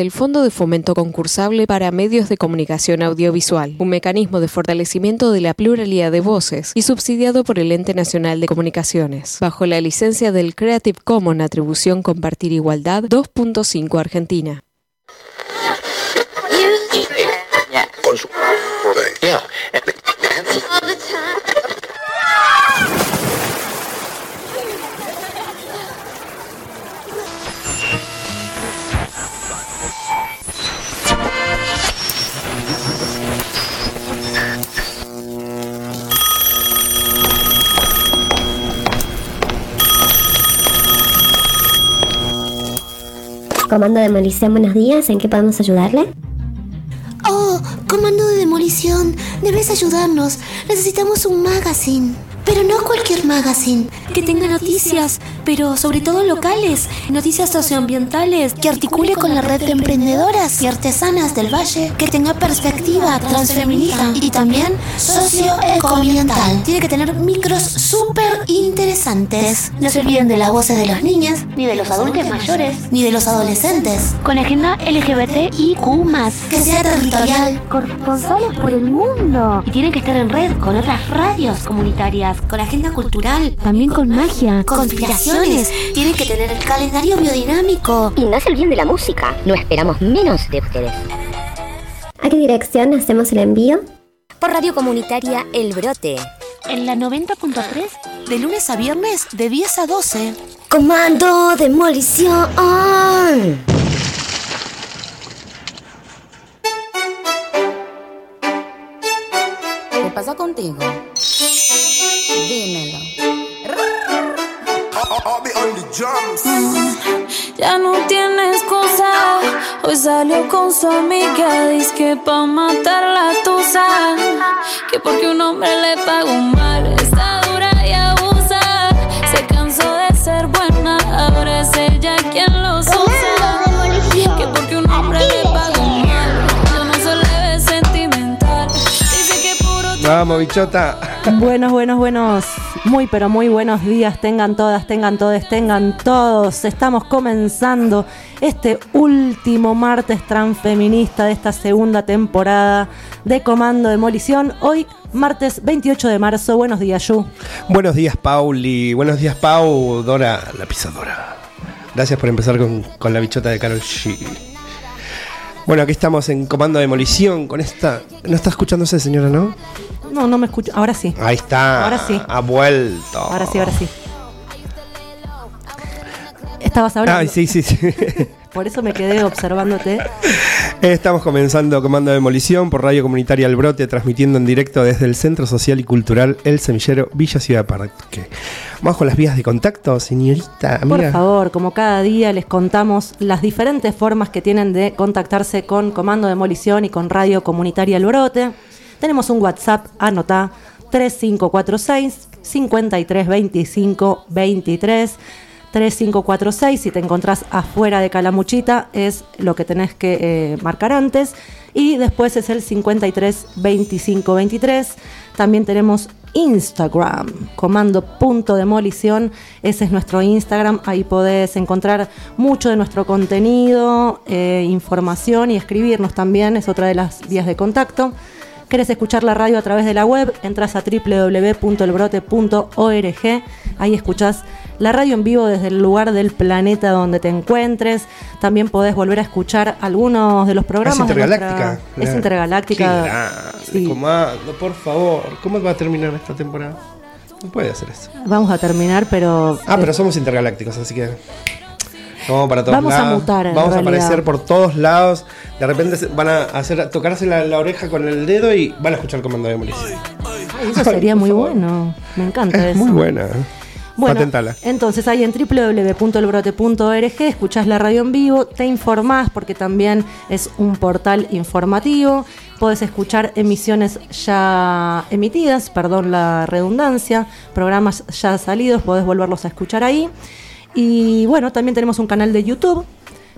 del Fondo de Fomento Concursable para Medios de Comunicación Audiovisual, un mecanismo de fortalecimiento de la pluralidad de voces y subsidiado por el Ente Nacional de Comunicaciones, bajo la licencia del Creative Commons Atribución Compartir Igualdad 2.5 Argentina. Comando de Demolición, buenos días. ¿En qué podemos ayudarle? Oh, Comando de Demolición, debes ayudarnos. Necesitamos un magazine. Pero no cualquier magazine, que tenga noticias, pero sobre todo locales, noticias socioambientales, que articule con la red de emprendedoras y artesanas del Valle, que tenga perspectiva transfeminista y también socioecoambiental. Tiene que tener micros súper interesantes. No se olviden de las voces de las niñas, ni de los adultos mayores, ni de los adolescentes. Con agenda LGBTIQ+, que sea territorial, corresponsales por el mundo. Y tienen que estar en red con otras radios comunitarias, con agenda cultural, también con magia, conspiraciones. Tienen que tener el calendario biodinámico. Y no se olviden de la música. No esperamos menos de ustedes. ¿A qué dirección hacemos el envío? Por Radio Comunitaria El Brote. En la 90.3, de lunes a viernes, de 10 a 12. Comando Demolición. ¿Qué pasa contigo? Dímelo. Ya no tiene excusa. Hoy salió con su amiga, dizque pa' matar la tusa. Que porque un hombre le pagó mal, está dura y abusa. Se cansó de ser buena, ahora es ella quien los usa. Que porque un hombre le pagó mal, yo no soy leve sentimental. Dice que puro. Vamos, bichota. Buenos. Muy pero muy buenos días. Tengan todas, tengan todes, tengan todos. Estamos comenzando este último martes transfeminista de esta segunda temporada de Comando Demolición. Hoy, martes 28 de marzo. Buenos días, Yu. Buenos días, Pauli. Buenos días, Pau. Dora, la pisadora. Gracias por empezar con la bichota de Karol G. Bueno, aquí estamos en Comando Demolición con esta... ¿No está escuchándose, señora, no? No me escucho. Ahora sí. Ahí está. Ahora sí. Ha vuelto. Ahora sí. Estabas hablando. Ah, sí. Por eso me quedé observándote. Estamos comenzando Comando Demolición por Radio Comunitaria El Brote, transmitiendo en directo desde el Centro Social y Cultural El Semillero, Villa Ciudad Parque. Vamos con las vías de contacto, señorita, amiga. Por favor, como cada día les contamos las diferentes formas que tienen de contactarse con Comando Demolición y con Radio Comunitaria El Brote. Tenemos un WhatsApp, anotá, 3546 5325 23. 3546, si te encontrás afuera de Calamuchita, es lo que tenés que marcar antes. Y después es el 532523. También tenemos Instagram, comando.demolición. Ese es nuestro Instagram. Ahí podés encontrar mucho de nuestro contenido, información y escribirnos también. Es otra de las vías de contacto. ¿Querés escuchar la radio a través de la web? Entras a www.elbrote.org. Ahí escuchás la radio en vivo desde el lugar del planeta donde te encuentres. También podés volver a escuchar algunos de los programas. Es intergaláctica. Es intergaláctica. Sí. Comando, por favor. ¿Cómo va a terminar esta temporada? No puede hacer eso. Vamos a terminar, pero... pero somos intergalácticos, así que... Vamos para todos lados. Vamos a mutar. Vamos a aparecer por todos lados. De repente van a tocarse la oreja con el dedo y van a escuchar Comando de Demolición. Eso sería muy bueno. Me encanta eso. Muy buena. Bueno, patentala. Entonces ahí en www.elbrote.org escuchás la radio en vivo, te informás porque también es un portal informativo. Podés escuchar emisiones ya emitidas, perdón la redundancia, programas ya salidos, podés volverlos a escuchar ahí. Y bueno, también tenemos un canal de YouTube,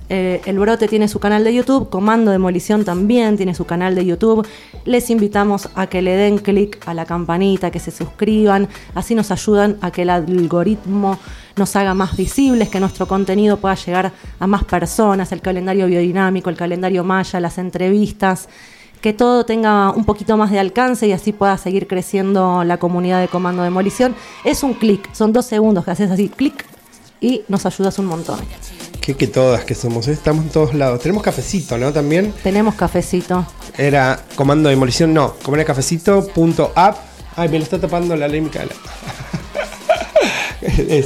El Brote tiene su canal de YouTube, Comando Demolición también tiene su canal de YouTube. Les invitamos a que le den clic a la campanita, que se suscriban, así nos ayudan a que el algoritmo nos haga más visibles, que nuestro contenido pueda llegar a más personas, el calendario biodinámico, el calendario Maya, las entrevistas, que todo tenga un poquito más de alcance y así pueda seguir creciendo la comunidad de Comando Demolición. Es un clic, son 2 segundos que haces así, clic, y nos ayudas un montón. Que todas que somos, estamos en todos lados. Tenemos cafecito, ¿no? También. Tenemos cafecito. Era Comando Demolición, no. Como era cafecito.app. Ay, me lo está tapando la ley Micaela. Es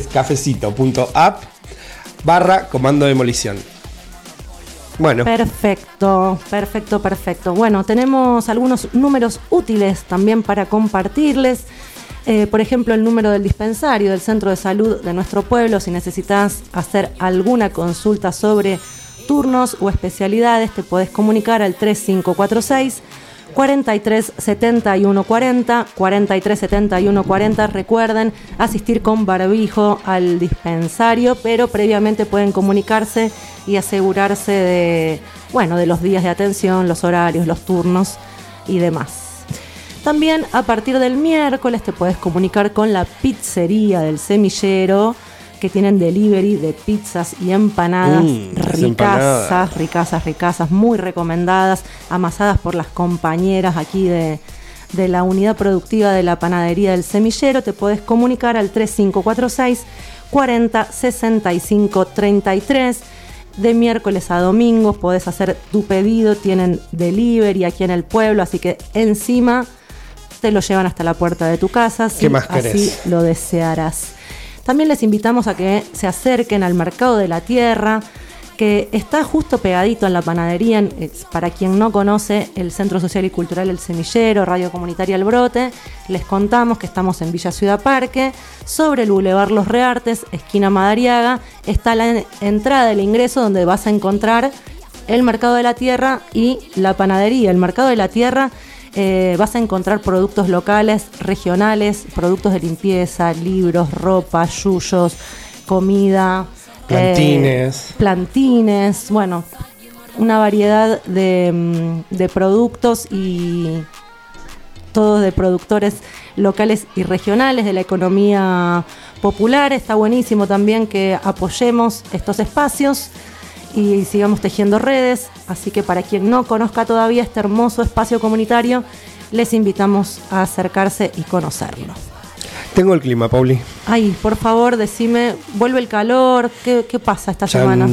cafecito.app/Comando Demolición. Bueno. Perfecto. Bueno, tenemos algunos números útiles también para compartirles. Por ejemplo, el número del dispensario del centro de salud de nuestro pueblo. Si necesitas hacer alguna consulta sobre turnos o especialidades, te podés comunicar al 3546 43 71 40, 43 71 40. Recuerden asistir con barbijo al dispensario, pero previamente pueden comunicarse y asegurarse de los días de atención, los horarios, los turnos y demás. También a partir del miércoles te puedes comunicar con la pizzería del Semillero, que tienen delivery de pizzas y empanadas ricasas, muy recomendadas, amasadas por las compañeras aquí de la unidad productiva de la panadería del Semillero. Te puedes comunicar al 3546 40 65 33. De miércoles a domingo podés hacer tu pedido, tienen delivery aquí en el pueblo, así que encima te lo llevan hasta la puerta de tu casa, si así lo desearás. También les invitamos a que se acerquen al Mercado de la Tierra, que está justo pegadito en la panadería. Para quien no conoce, el Centro Social y Cultural El Semillero, Radio Comunitaria El Brote, les contamos que estamos en Villa Ciudad Parque, sobre el Boulevard Los Reartes, esquina Madariaga. Está la entrada del ingreso donde vas a encontrar el Mercado de la Tierra y la panadería. El Mercado de la Tierra vas a encontrar productos locales, regionales, productos de limpieza, libros, ropa, yuyos, comida, plantines, bueno, una variedad de productos y todos de productores locales y regionales de la economía popular. Está buenísimo también que apoyemos estos espacios y sigamos tejiendo redes, así que para quien no conozca todavía este hermoso espacio comunitario, les invitamos a acercarse y conocerlo. Tengo el clima, Pauli. Ay, por favor, decime, ¿vuelve el calor? ¿Qué pasa esta semana?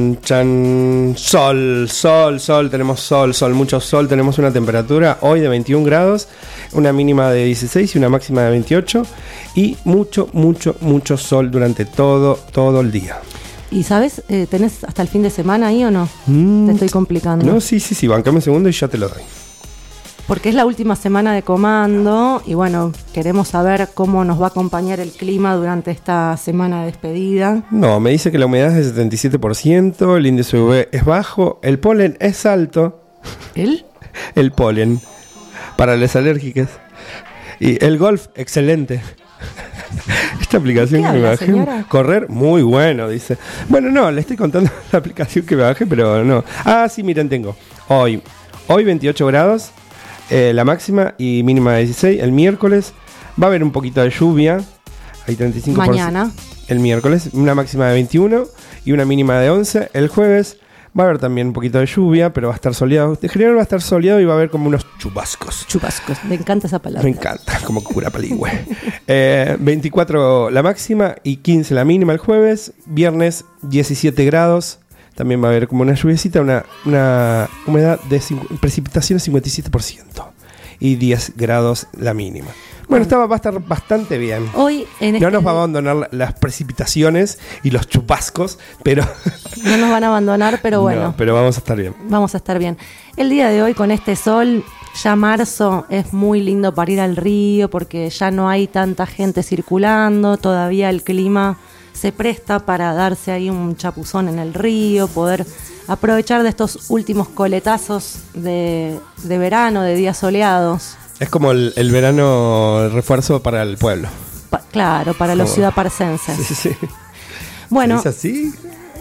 Sol, tenemos sol, mucho sol, tenemos una temperatura hoy de 21 grados, una mínima de 16 y una máxima de 28, y mucho sol durante todo el día. ¿Y sabes, tenés hasta el fin de semana ahí o no? Te estoy complicando. No, sí, bancame un segundo y ya te lo doy. Porque es la última semana de comando y bueno, queremos saber cómo nos va a acompañar el clima durante esta semana de despedida. No, me dice que la humedad es de 77%, el índice UV es bajo, el polen es alto. ¿El? El polen, para las alérgicas. Y el golf, excelente. Esta aplicación que me bajé, señora? Correr, muy bueno, dice. Bueno, no, le estoy contando la aplicación que me bajé, pero no. Ah, sí, miren, tengo. Hoy 28 grados, la máxima y mínima de 16. El miércoles va a haber un poquito de lluvia. Hay 35%. Mañana. El miércoles, una máxima de 21 y una mínima de 11. El jueves va a haber también un poquito de lluvia, pero va a estar soleado. De general va a estar soleado y va a haber como unos chubascos. Chubascos, me encanta esa palabra. Me encanta, como cura paligüe. 24 la máxima y 15 la mínima el jueves. Viernes 17 grados. También va a haber como una lluviecita, una humedad de precipitaciones 57% y 10 grados la mínima. Bueno, va a estar bastante bien. Hoy no nos va a abandonar las precipitaciones y los chubascos, pero... No nos van a abandonar, pero bueno. No, pero vamos a estar bien. Vamos a estar bien. El día de hoy con este sol, ya marzo, es muy lindo para ir al río porque ya no hay tanta gente circulando, todavía el clima se presta para darse ahí un chapuzón en el río, poder aprovechar de estos últimos coletazos de verano, de días soleados. Es como el verano, el refuerzo para el pueblo. Claro, para los ciudadparcenses. Sí. Bueno, ¿es así?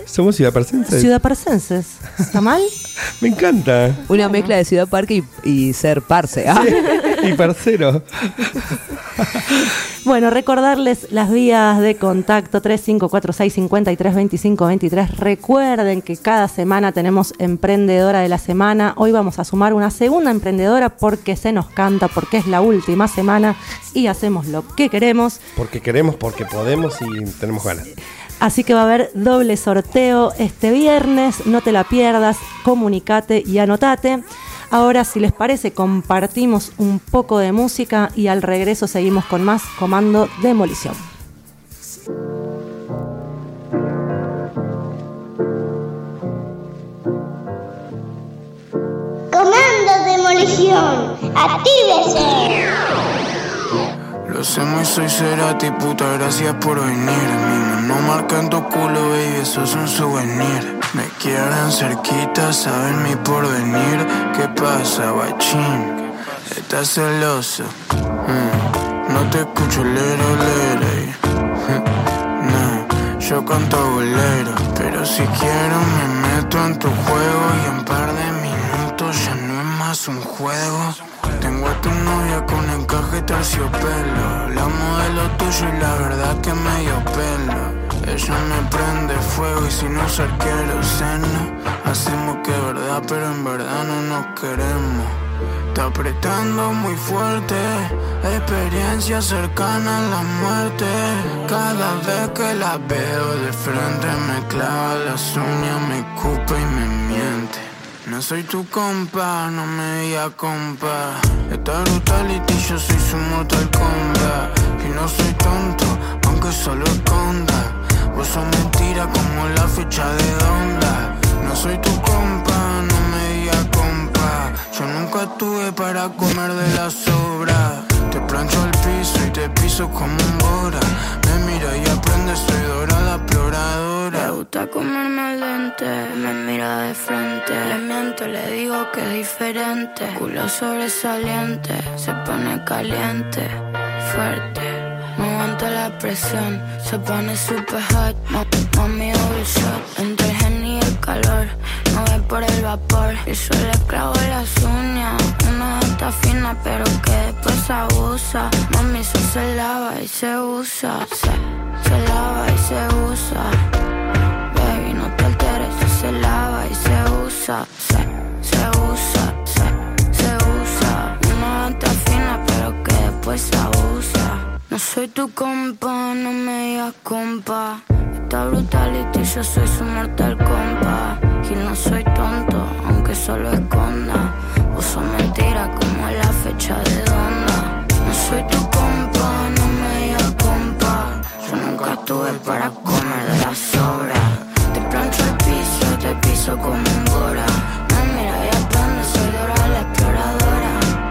Somos ciudadparcenses. Ciudadparcenses. ¿Está mal? Me encanta. Una mezcla de Ciudad Parque y ser parce. Sí, y parcero. Bueno, recordarles las vías de contacto 3546-532523. Recuerden que cada semana tenemos Emprendedora de la Semana. Hoy vamos a sumar una segunda emprendedora porque se nos canta, porque es la última semana y hacemos lo que queremos. Porque queremos, porque podemos y tenemos ganas. Así que va a haber doble sorteo este viernes. No te la pierdas, comunicate y anotate. Ahora, si les parece, compartimos un poco de música y al regreso seguimos con más Comando Demolición. Comando Demolición, actívese. Lo sé, muy soy Cerati, puta, gracias por venir. Mi mano marca en tu culo, baby, eso es un souvenir. Me quieren cerquita, saben mi porvenir. ¿Qué pasa, guachín? ¿Estás celoso? No te escucho, lere. No, yo canto bolero. Pero si quiero me meto en tu juego y en par de minutos ya no es más un juego. Tengo a tu novia con encaje terciopelo. Hablamos de lo tuyo y la verdad que me dio pelo. Ella me prende fuego y sin usar queroseno hacemos que es verdad, pero en verdad no nos queremos. Está apretando muy fuerte, experiencia cercana a la muerte. Cada vez que la veo de frente me clava las uñas, me escupe y me miente. No soy tu compa, no me digas compa. Esta brutality yo soy su Mortal Kombat. Y no soy tonto, aunque solo esconda. Vos sos mentira como la fecha de onda. No soy tu compa, no me digas compa. Yo nunca tuve para comer de la sobra. Te plancho al piso y te piso como un bora. Me mira y aprende, soy Dora la exploradora. Le gusta comerme al dente, me mira de frente. Le miento, le digo que es diferente. Culo sobresaliente, se pone caliente, fuerte. No aguanta la presión, se pone super hot. Mami double shot, entre el gen y el calor. No ve por el vapor, y yo le clavo las uñas. Una está fina pero que después abusa. Mami eso se lava y se usa. Se lava y se usa. Baby no te alteres, se lava y se usa. Se usa. Una está fina pero que después abusa. No soy tu compa, no me digas compa. Esta brutality yo soy su Mortal Kombat. Y no soy tonto, aunque solo esconda. Vos sos mentira como la fecha de onda. No soy tu compa, no me digas compa. Yo nunca tuve para comer de la sobra. Te plancho el piso, te piso como un bora. Me mira y aprende, soy Dora la exploradora.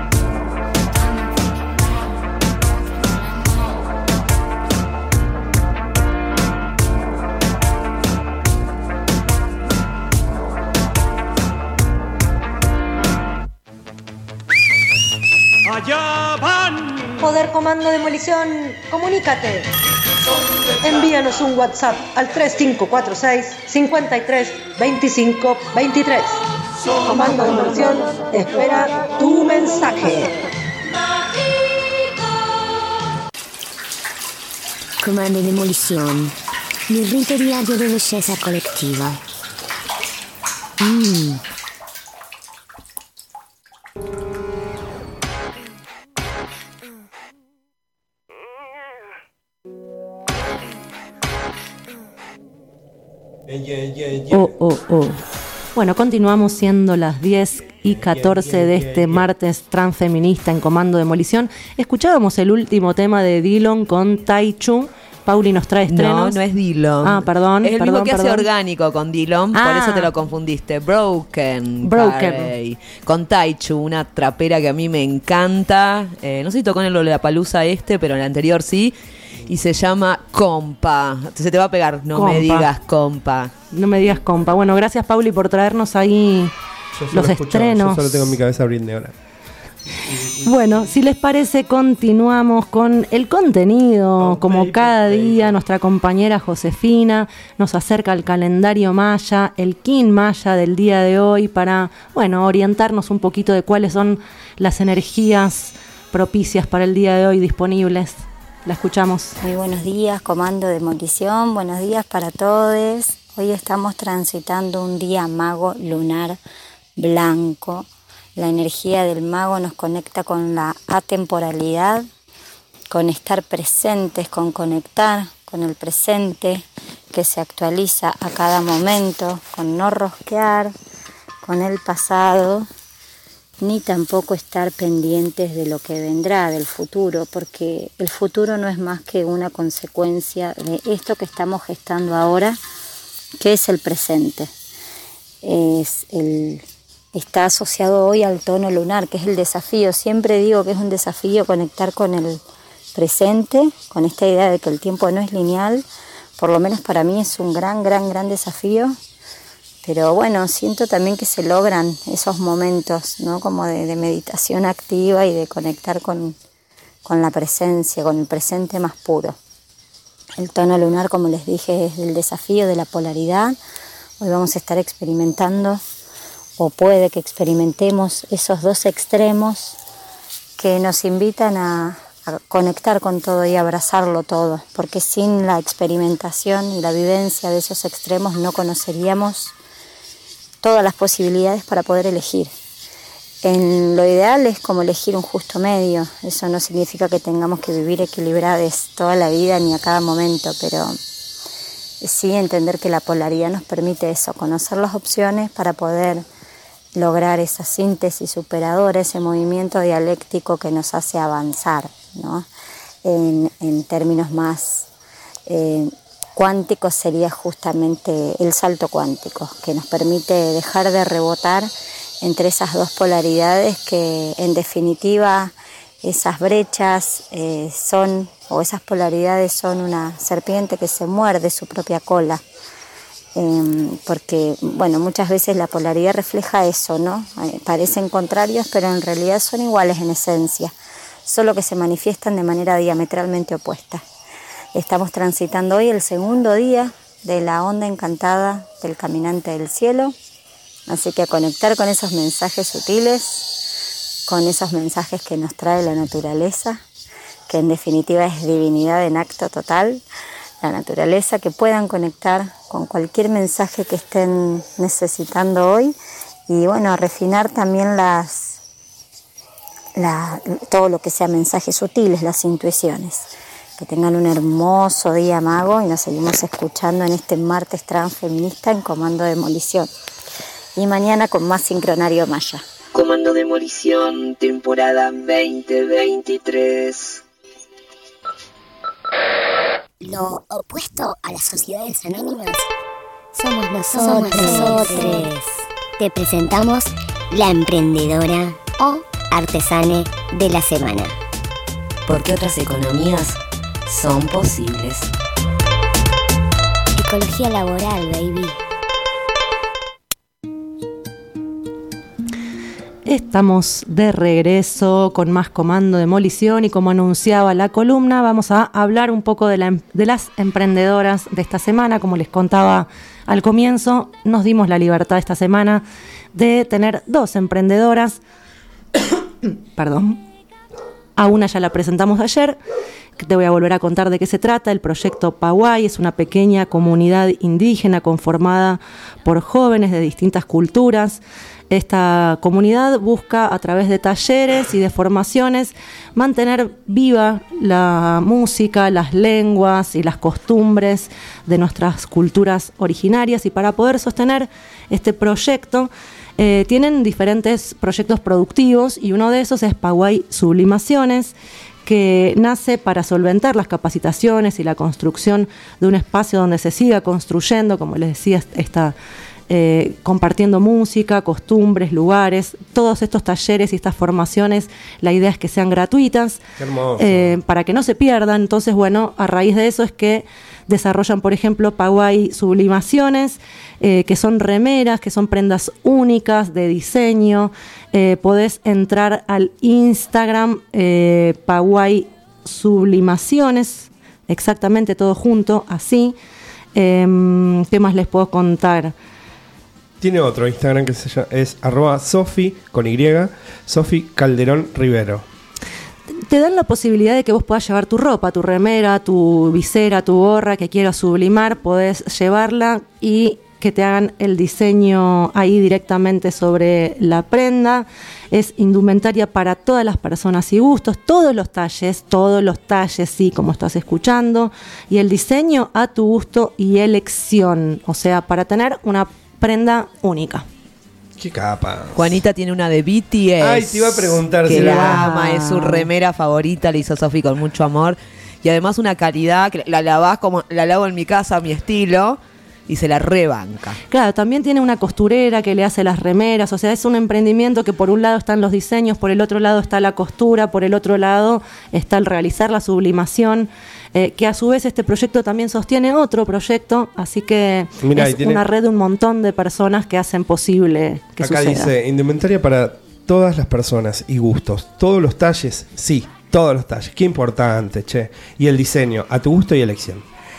Allá van. Poder Comando Demolición, comunícate. Envíanos un WhatsApp al 3546-532523. Comando Demolición espera tu mensaje. Comando Demolición, mi rito diario de belleza colectiva. Oh. Bueno, continuamos siendo las 10:14 de este martes transfeminista en Comando Demolición. Escuchábamos el último tema de Dillon con Taichu. Pauli nos trae estrenos. No es Dillon. Ah, perdón. Es el mismo que hace Orgánico con Dillon, por eso te lo confundiste. Broken. Carey, con Taichu, una trapera que a mí me encanta. No sé si tocó en el Lollapalooza pero en el anterior sí. Y se llama Compa. Se te va a pegar, no me digas compa. No me digas compa. Bueno, gracias Pauli por traernos ahí los estrenos. Yo solo tengo en mi cabeza Britney ahora. Bueno, si les parece, continuamos con el contenido. Como cada día, nuestra compañera Josefina nos acerca al calendario maya, el Kin maya del día de hoy, para, bueno, orientarnos un poquito de cuáles son las energías propicias para el día de hoy disponibles. La escuchamos. Muy buenos días, Comando Demolición. Buenos días para todos. Hoy estamos transitando un día mago lunar blanco. La energía del mago nos conecta con la atemporalidad, con estar presentes, con conectar con el presente que se actualiza a cada momento, con no rosquear con el pasado, ni tampoco estar pendientes de lo que vendrá, del futuro, porque el futuro no es más que una consecuencia de esto que estamos gestando ahora, que es el presente. Está asociado hoy al tono lunar, que es el desafío. Siempre digo que es un desafío conectar con el presente, con esta idea de que el tiempo no es lineal. Por lo menos para mí es un gran desafío. Pero bueno, siento también que se logran esos momentos, ¿no? Como de meditación activa y de conectar con la presencia, con el presente más puro. El tono lunar, como les dije, es el desafío de la polaridad. Hoy vamos a estar experimentando, o puede que experimentemos, esos dos extremos que nos invitan a conectar con todo y abrazarlo todo, porque sin la experimentación y la vivencia de esos extremos no conoceríamos todas las posibilidades para poder elegir. En lo ideal es como elegir un justo medio. Eso no significa que tengamos que vivir equilibrados toda la vida ni a cada momento, pero sí entender que la polaridad nos permite eso, conocer las opciones para poder lograr esa síntesis superadora, ese movimiento dialéctico que nos hace avanzar, ¿no? En términos más cuánticos sería justamente el salto cuántico, que nos permite dejar de rebotar entre esas dos polaridades que en definitiva esas brechas esas polaridades son una serpiente que se muerde su propia cola. Porque, bueno, muchas veces la polaridad refleja eso, ¿no? Parecen contrarios, pero en realidad son iguales en esencia, solo que se manifiestan de manera diametralmente opuesta. Estamos transitando hoy el segundo día de la onda encantada del caminante del cielo, así que a conectar con esos mensajes sutiles, con esos mensajes que nos trae la naturaleza, que en definitiva es divinidad en acto total, la naturaleza, que puedan conectar con cualquier mensaje que estén necesitando hoy y bueno, a refinar también todo lo que sea mensajes sutiles, las intuiciones. Que tengan un hermoso día mago y nos seguimos escuchando en este martes transfeminista en Comando Demolición. Y mañana con más Sincronario Maya. Comando Demolición, temporada 2023. Lo opuesto a las sociedades anónimas somos nosotros. Te presentamos la emprendedora o artesane de la semana. Porque otras economías son posibles. Ecología laboral, baby. Estamos de regreso con más Comando Demolición y como anunciaba la columna, vamos a hablar un poco de las emprendedoras de esta semana. Como les contaba al comienzo, nos dimos la libertad esta semana de tener 2 emprendedoras. Perdón. A una ya la presentamos ayer, que te voy a volver a contar de qué se trata. El proyecto Pawai es una pequeña comunidad indígena conformada por jóvenes de distintas culturas. Esta comunidad busca, a través de talleres y de formaciones, mantener viva la música, las lenguas y las costumbres de nuestras culturas originarias. Y para poder sostener este proyecto, tienen diferentes proyectos productivos y uno de esos es Pawai Sublimaciones, que nace para solventar las capacitaciones y la construcción de un espacio donde se siga construyendo, como les decía, esta compartiendo música, costumbres, lugares. Todos estos talleres y estas formaciones, la idea es que sean gratuitas. Qué hermoso. Para que no se pierdan. Entonces, bueno, a raíz de eso es que desarrollan, por ejemplo, Pawai Sublimaciones, que son remeras, que son prendas únicas de diseño. Podés entrar al Instagram Pawai Sublimaciones, exactamente todo junto, así. ¿Qué más les puedo contar? Tiene otro Instagram que es @Sofi con Y, Sofi Calderón Rivero. Te dan la posibilidad de que vos puedas llevar tu ropa, tu remera, tu visera, tu gorra que quieras sublimar, podés llevarla y que te hagan el diseño ahí directamente sobre la prenda. Es indumentaria para todas las personas y gustos, todos los talles, sí, como estás escuchando, y el diseño a tu gusto y elección, o sea, para tener una prenda única. Qué capa. Juanita tiene una de BTS. Ay, te iba a preguntar que si la ama, es su remera favorita, la hizo Sofi con mucho amor. Y además una calidad que la lavás como la lavo en mi casa a mi estilo y se la rebanca. Claro, también tiene una costurera que le hace las remeras, o sea, es un emprendimiento que por un lado están los diseños, por el otro lado está la costura, por el otro lado está el realizar la sublimación, que a su vez este proyecto también sostiene otro proyecto, así que mirá, es una red de un montón de personas que hacen posible que acá suceda. dice, indumentaria para todas las personas y gustos, todos los talles, sí, todos los talles, qué importante, che. Y el diseño, a tu gusto y elección.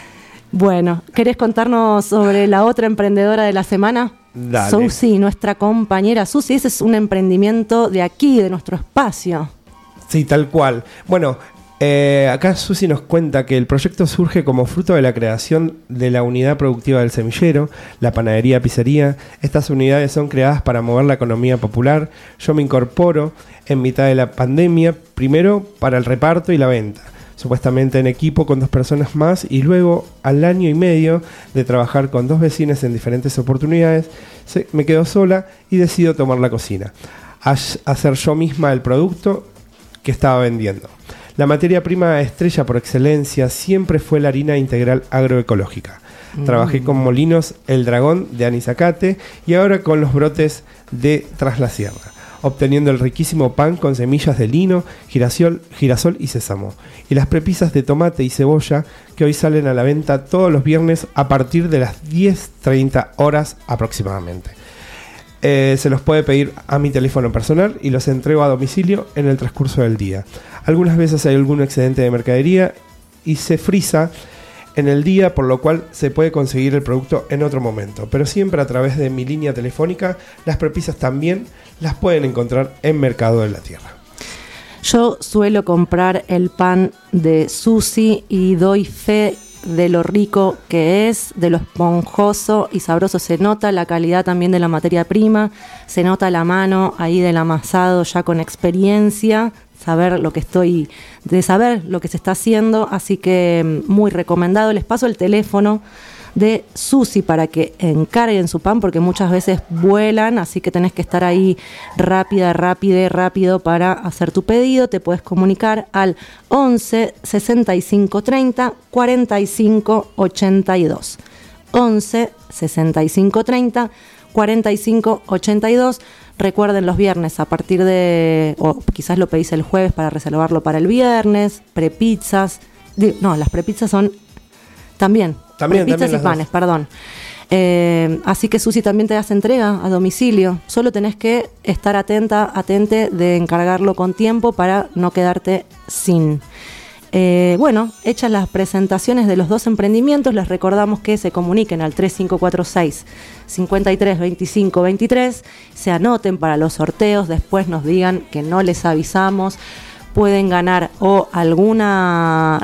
Bueno, ¿querés contarnos sobre la otra emprendedora de la semana? Dale. Susi, nuestra compañera Susi, ese es un emprendimiento de aquí, de nuestro espacio. Sí, tal cual. Bueno, acá Susi nos cuenta que el proyecto surge como fruto de la creación de la unidad productiva del semillero, la panadería pizzería. Estas unidades son creadas para mover la economía popular. Yo me incorporo en mitad de la pandemia, primero para el reparto y la venta, supuestamente en equipo con 2 personas más, y luego al año y medio de trabajar con 2 vecinas en diferentes oportunidades, me quedo sola y decido tomar la cocina, hacer yo misma el producto que estaba vendiendo. La materia prima estrella por excelencia siempre fue la harina integral agroecológica. Trabajé con Molinos El Dragón de Anizacate y ahora con los brotes de Tras la Sierra, obteniendo el riquísimo pan con semillas de lino, girasol y sésamo, y las prepisas de tomate y cebolla que hoy salen a la venta todos los viernes a partir de las 10:30 horas aproximadamente. Se los puede pedir a mi teléfono personal y los entrego a domicilio en el transcurso del día. Algunas veces hay algún excedente de mercadería y se frisa en el día, por lo cual se puede conseguir el producto en otro momento, pero siempre a través de mi línea telefónica. Las prepisas también las pueden encontrar en Mercado de la Tierra. Yo suelo comprar el pan de Susi y doy fe de lo rico que es, de lo esponjoso y sabroso. Se nota la calidad también de la materia prima, se nota la mano ahí del amasado ya con experiencia, saber lo que se está haciendo, así que muy recomendado. Les paso el teléfono de Susi para que encarguen su pan, porque muchas veces vuelan, así que tenés que estar ahí rápido para hacer tu pedido. Te puedes comunicar al 11 65 30 45 82. 11 65 30 45 82. Recuerden, los viernes a partir de, o quizás lo pedís el jueves para reservarlo para el viernes, prepizzas. No, las prepizzas son También pizzas y panes, perdón. Así que Susi también te hace entrega a domicilio. Solo tenés que estar atente de encargarlo con tiempo para no quedarte sin. Bueno, hechas las presentaciones de los 2 emprendimientos, les recordamos que se comuniquen al 3546 53 25 23, se anoten para los sorteos, después nos digan que no les avisamos. Pueden ganar o alguna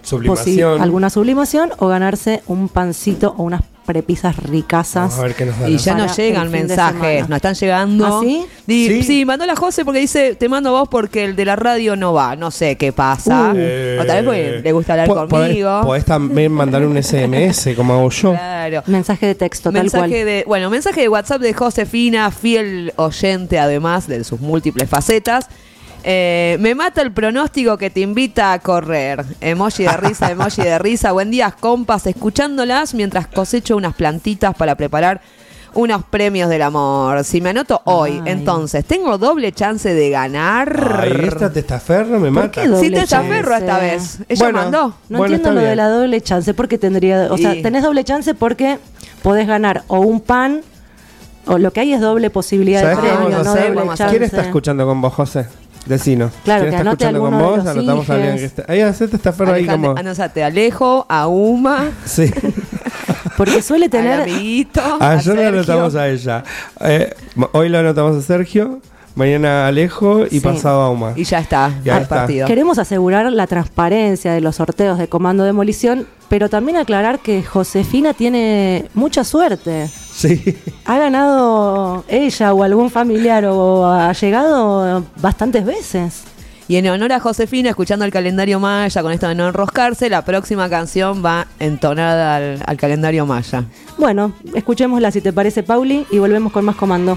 sublimación o ganarse un pancito o unas prepisas ricasas. Vamos a ver qué nos dan. Y ya nos llegan mensajes, nos están llegando. ¿Ah, sí? Sí, mandó la José porque dice, te mando a vos porque el de la radio no va. No sé qué pasa. O tal vez porque le gusta hablar conmigo. Podés también mandar un SMS como hago yo. Claro. Mensaje de texto, tal cual. Mensaje de WhatsApp de Josefina, fiel oyente además de sus múltiples facetas. Me mata el pronóstico que te invita a correr. Emoji de risa. Buen día, compas, escuchándolas mientras cosecho unas plantitas para preparar unos premios del amor. Si me anoto hoy, entonces, ¿tengo doble chance de ganar? Ay, esta testaferro me mata. Sí, testaferro esta vez. Ella mandó. No entiendo lo de la doble chance. ¿Por qué tendría? O sea, tenés doble chance porque podés ganar o un pan, o lo que hay es doble posibilidad de premio, no doble chance. ¿Quién está escuchando con vos, José? Decinos. Claro, ¿Quién que está escuchando con vos? Anotamos a alguien que está. Ahí hacete estaferro ahí como. Anótate a Alejo, a Uma. Sí. Porque suele tener. Amiguito, ayer lo anotamos a ella. Hoy lo anotamos a Sergio. Mañana Alejo y pasado a Uma. Y ya está, el partido. Queremos asegurar la transparencia de los sorteos de Comando Demolición, pero también aclarar que Josefina tiene mucha suerte. Sí. Ha ganado ella o algún familiar o ha llegado bastantes veces. Y en honor a Josefina, escuchando el calendario maya, con esto de no enroscarse, la próxima canción va entonada al calendario maya. Bueno, escuchémosla si te parece, Pauli, y volvemos con más Comando.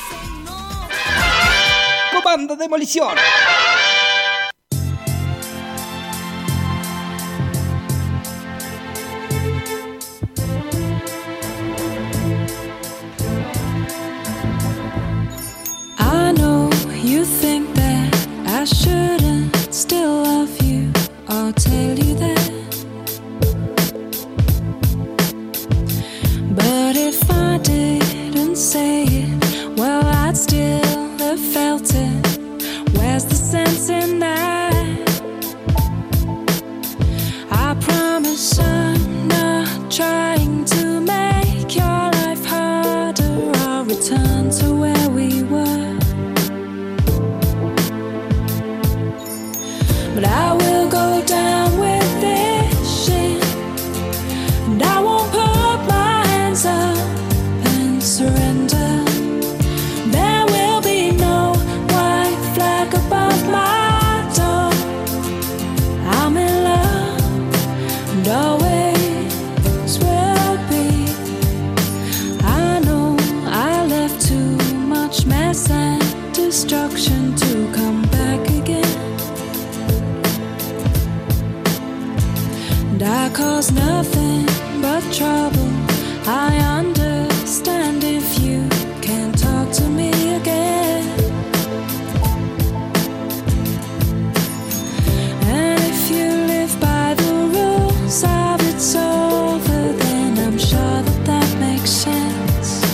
Comando Demolición. I know you think that I shouldn't still love you. I'll tell you that. But if I didn't say it, well, I'd still have felt it. Where's the sense in that? I promise I'm not trying to make your life harder. I'll return to where we were. But I will go down with this shit, and I won't put my hands up and surrender. There will be no white flag above my door. I'm in love and always will be. I know I left too much mess and destruction to come back again. And I cause nothing but trouble. I understand if you can't talk to me again. And if you live by the rules of it's over, then I'm sure that that makes sense.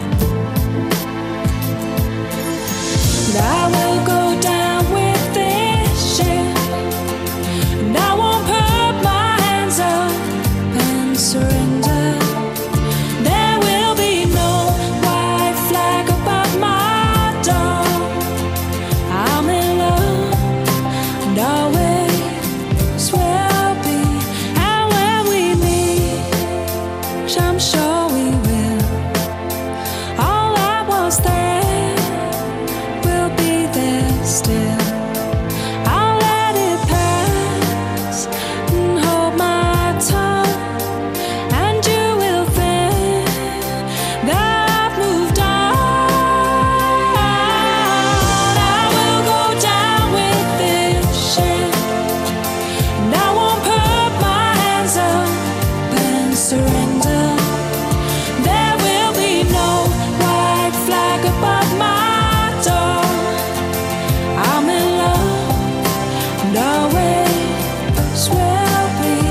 And I will go down with this shit, and I won't put my hands up and surrender. There will be no white flag above my door. I'm in love and always will be. And when we meet, I'm sure we will. All that was there will be there still. I'll let it pass and hold my tongue, and you will think that I've moved on. I will go down with this shit, and I won't put my hands up and surrender. There will be no white flag above my door. I'm in love and always will be.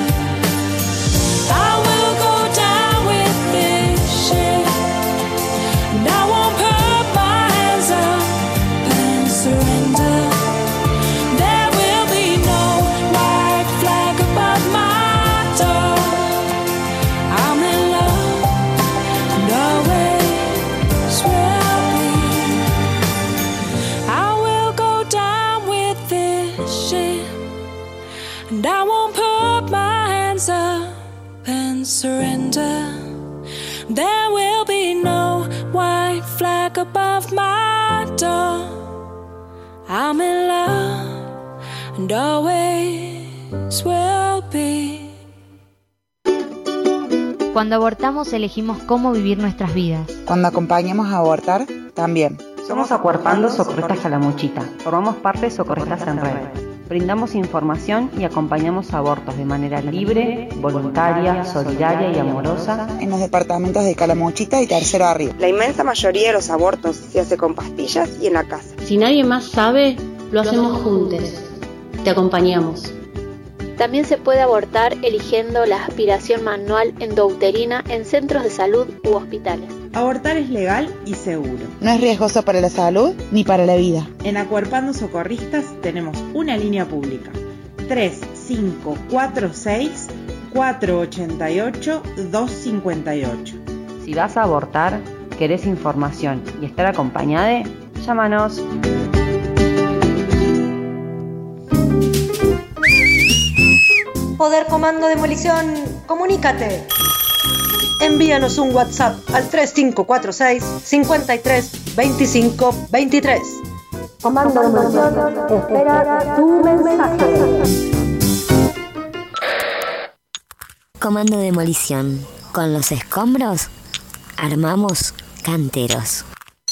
I will go down with this shit, and I won't put my hands up and surrender. There will be no white flag above my door. I'm in love and always will be. I will go down with this shit, and I won't put my hands up and surrender. There will be no white flag above my door. I'm in love and always will be. Cuando abortamos elegimos cómo vivir nuestras vidas. Cuando acompañamos a abortar, también. Somos Acuerpando Socorristas Calamuchita. Formamos parte de Socorristas en Red. Brindamos información y acompañamos abortos de manera libre, voluntaria, solidaria y amorosa en los departamentos de Calamuchita y Tercero Barrio. La inmensa mayoría de los abortos se hace con pastillas y en la casa. Si nadie más sabe, lo hacemos juntos. Te acompañamos. También se puede abortar eligiendo la aspiración manual endouterina en centros de salud u hospitales. Abortar es legal y seguro. No es riesgoso para la salud ni para la vida. En Acuerpando Socorristas tenemos una línea pública: 3546 488 258. Si vas a abortar, querés información y estar acompañada, llámanos. Poder Comando Demolición, comunícate. Envíanos un WhatsApp al 3546 53 25 23. Comando Demolición espera tu mensaje. Comando Demolición. Con los escombros armamos canteros.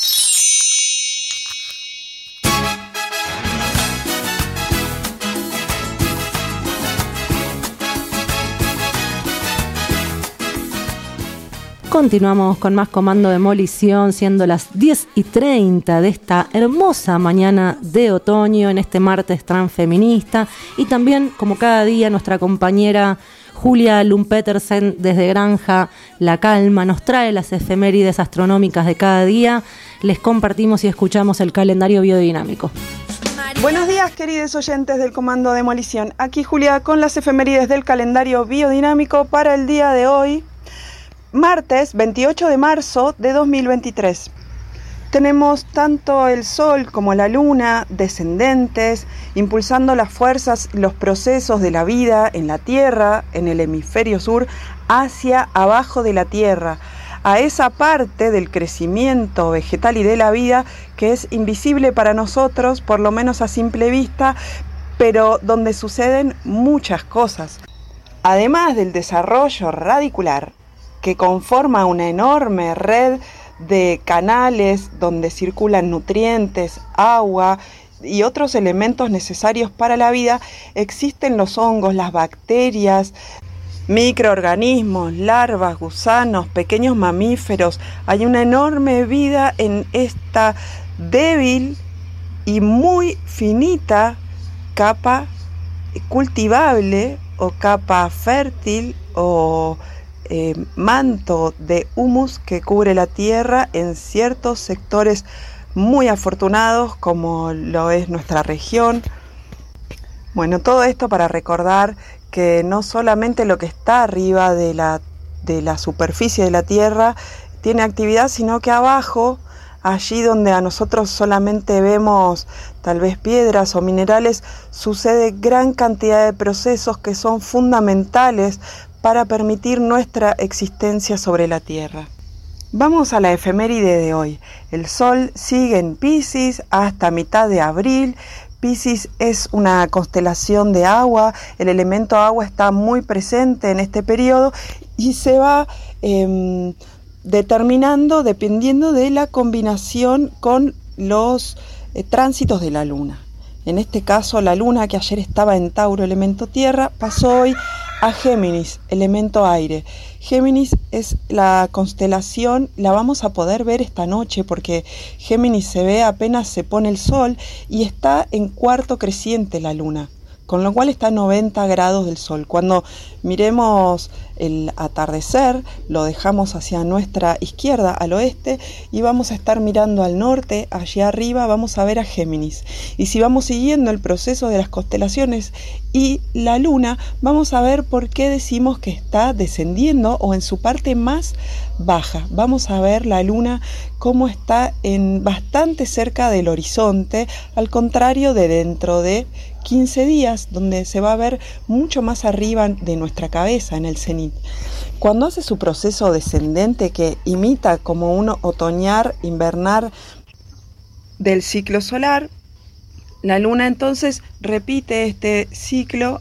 Continuamos con más Comando Demolición, siendo las 10:30 de esta hermosa mañana de otoño, en este martes transfeminista. Y también, como cada día, nuestra compañera Julia Lumpetersen desde Granja La Calma nos trae las efemérides astronómicas de cada día. Les compartimos y escuchamos el calendario biodinámico. Buenos días, queridos oyentes del Comando Demolición. Aquí Julia con las efemérides del calendario biodinámico para el día de hoy, martes 28 de marzo de 2023. Tenemos tanto el Sol como la Luna descendentes, impulsando las fuerzas, los procesos de la vida en la Tierra, en el hemisferio sur, hacia abajo de la Tierra, a esa parte del crecimiento vegetal y de la vida que es invisible para nosotros, por lo menos a simple vista, pero donde suceden muchas cosas. Además del desarrollo radicular, que conforma una enorme red de canales donde circulan nutrientes, agua y otros elementos necesarios para la vida, existen los hongos, las bacterias, microorganismos, larvas, gusanos, pequeños mamíferos. Hay una enorme vida en esta débil y muy finita capa cultivable o capa fértil o manto de humus que cubre la tierra en ciertos sectores muy afortunados como lo es nuestra región. Bueno, todo esto para recordar que no solamente lo que está arriba de la superficie de la tierra tiene actividad, sino que abajo, allí donde a nosotros solamente vemos tal vez piedras o minerales, sucede gran cantidad de procesos que son fundamentales para permitir nuestra existencia sobre la Tierra. Vamos a la efeméride de hoy. El Sol sigue en Piscis hasta mitad de abril. Piscis es una constelación de agua, el elemento agua está muy presente en este periodo y se va determinando dependiendo de la combinación con los tránsitos de la Luna. En este caso, la Luna, que ayer estaba en Tauro, elemento tierra, pasó hoy a Géminis, elemento aire. Géminis es la constelación, la vamos a poder ver esta noche porque Géminis se ve apenas se pone el sol y está en cuarto creciente la Luna, con lo cual está a 90 grados del sol. Cuando miremos el atardecer, lo dejamos hacia nuestra izquierda, al oeste, y vamos a estar mirando al norte, allá arriba vamos a ver a Géminis. Y si vamos siguiendo el proceso de las constelaciones y la Luna, vamos a ver por qué decimos que está descendiendo o en su parte más baja. Vamos a ver la Luna cómo está bastante cerca del horizonte, al contrario de dentro de 15 días, donde se va a ver mucho más arriba de nuestra cabeza, en el cenit. Cuando hace su proceso descendente, que imita como un otoñar, invernar del ciclo solar, la Luna entonces repite este ciclo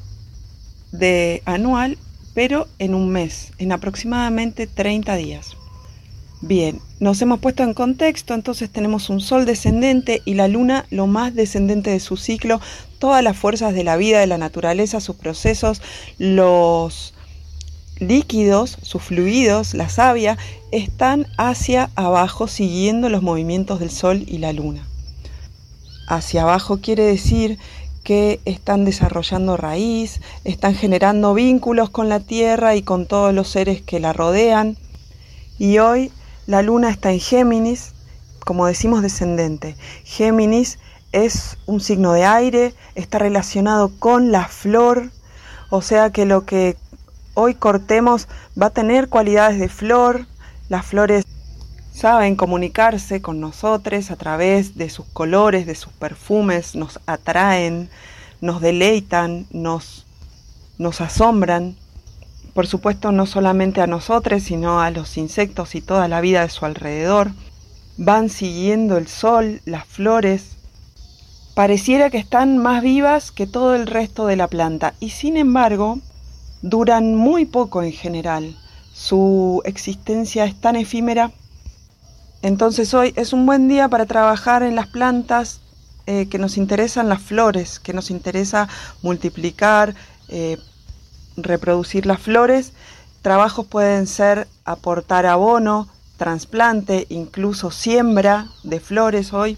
anual, pero en un mes, en aproximadamente 30 días. Bien, nos hemos puesto en contexto, entonces tenemos un sol descendente y la luna lo más descendente de su ciclo. Todas las fuerzas de la vida, de la naturaleza, sus procesos, los líquidos, sus fluidos, la savia, están hacia abajo siguiendo los movimientos del sol y la luna. Hacia abajo quiere decir que están desarrollando raíz, están generando vínculos con la tierra y con todos los seres que la rodean. Y hoy la luna está en Géminis, como decimos descendente. Géminis es un signo de aire, está relacionado con la flor, o sea que lo que hoy cortemos va a tener cualidades de flor. Las flores saben comunicarse con nosotros a través de sus colores, de sus perfumes, nos atraen, nos deleitan, nos asombran. Por supuesto, no solamente a nosotros, sino a los insectos y toda la vida de su alrededor. Van siguiendo el sol, las flores. Pareciera que están más vivas que todo el resto de la planta y sin embargo duran muy poco en general. Su existencia es tan efímera. Entonces hoy es un buen día para trabajar en las plantas que nos interesan, las flores, que nos interesa multiplicar, reproducir las flores. Trabajos pueden ser aportar abono, trasplante, incluso siembra de flores hoy.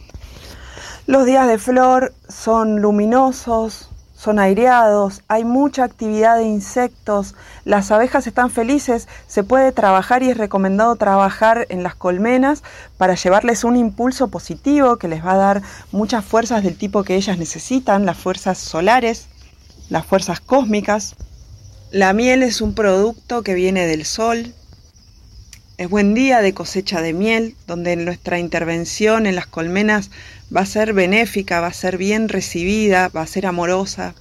Los días de flor son luminosos, son aireados, hay mucha actividad de insectos, las abejas están felices, se puede trabajar y es recomendado trabajar en las colmenas para llevarles un impulso positivo que les va a dar muchas fuerzas del tipo que ellas necesitan, las fuerzas solares, las fuerzas cósmicas. La miel es un producto que viene del sol. Es buen día de cosecha de miel, donde nuestra intervención en las colmenas va a ser benéfica, va a ser bien recibida, va a ser amorosa.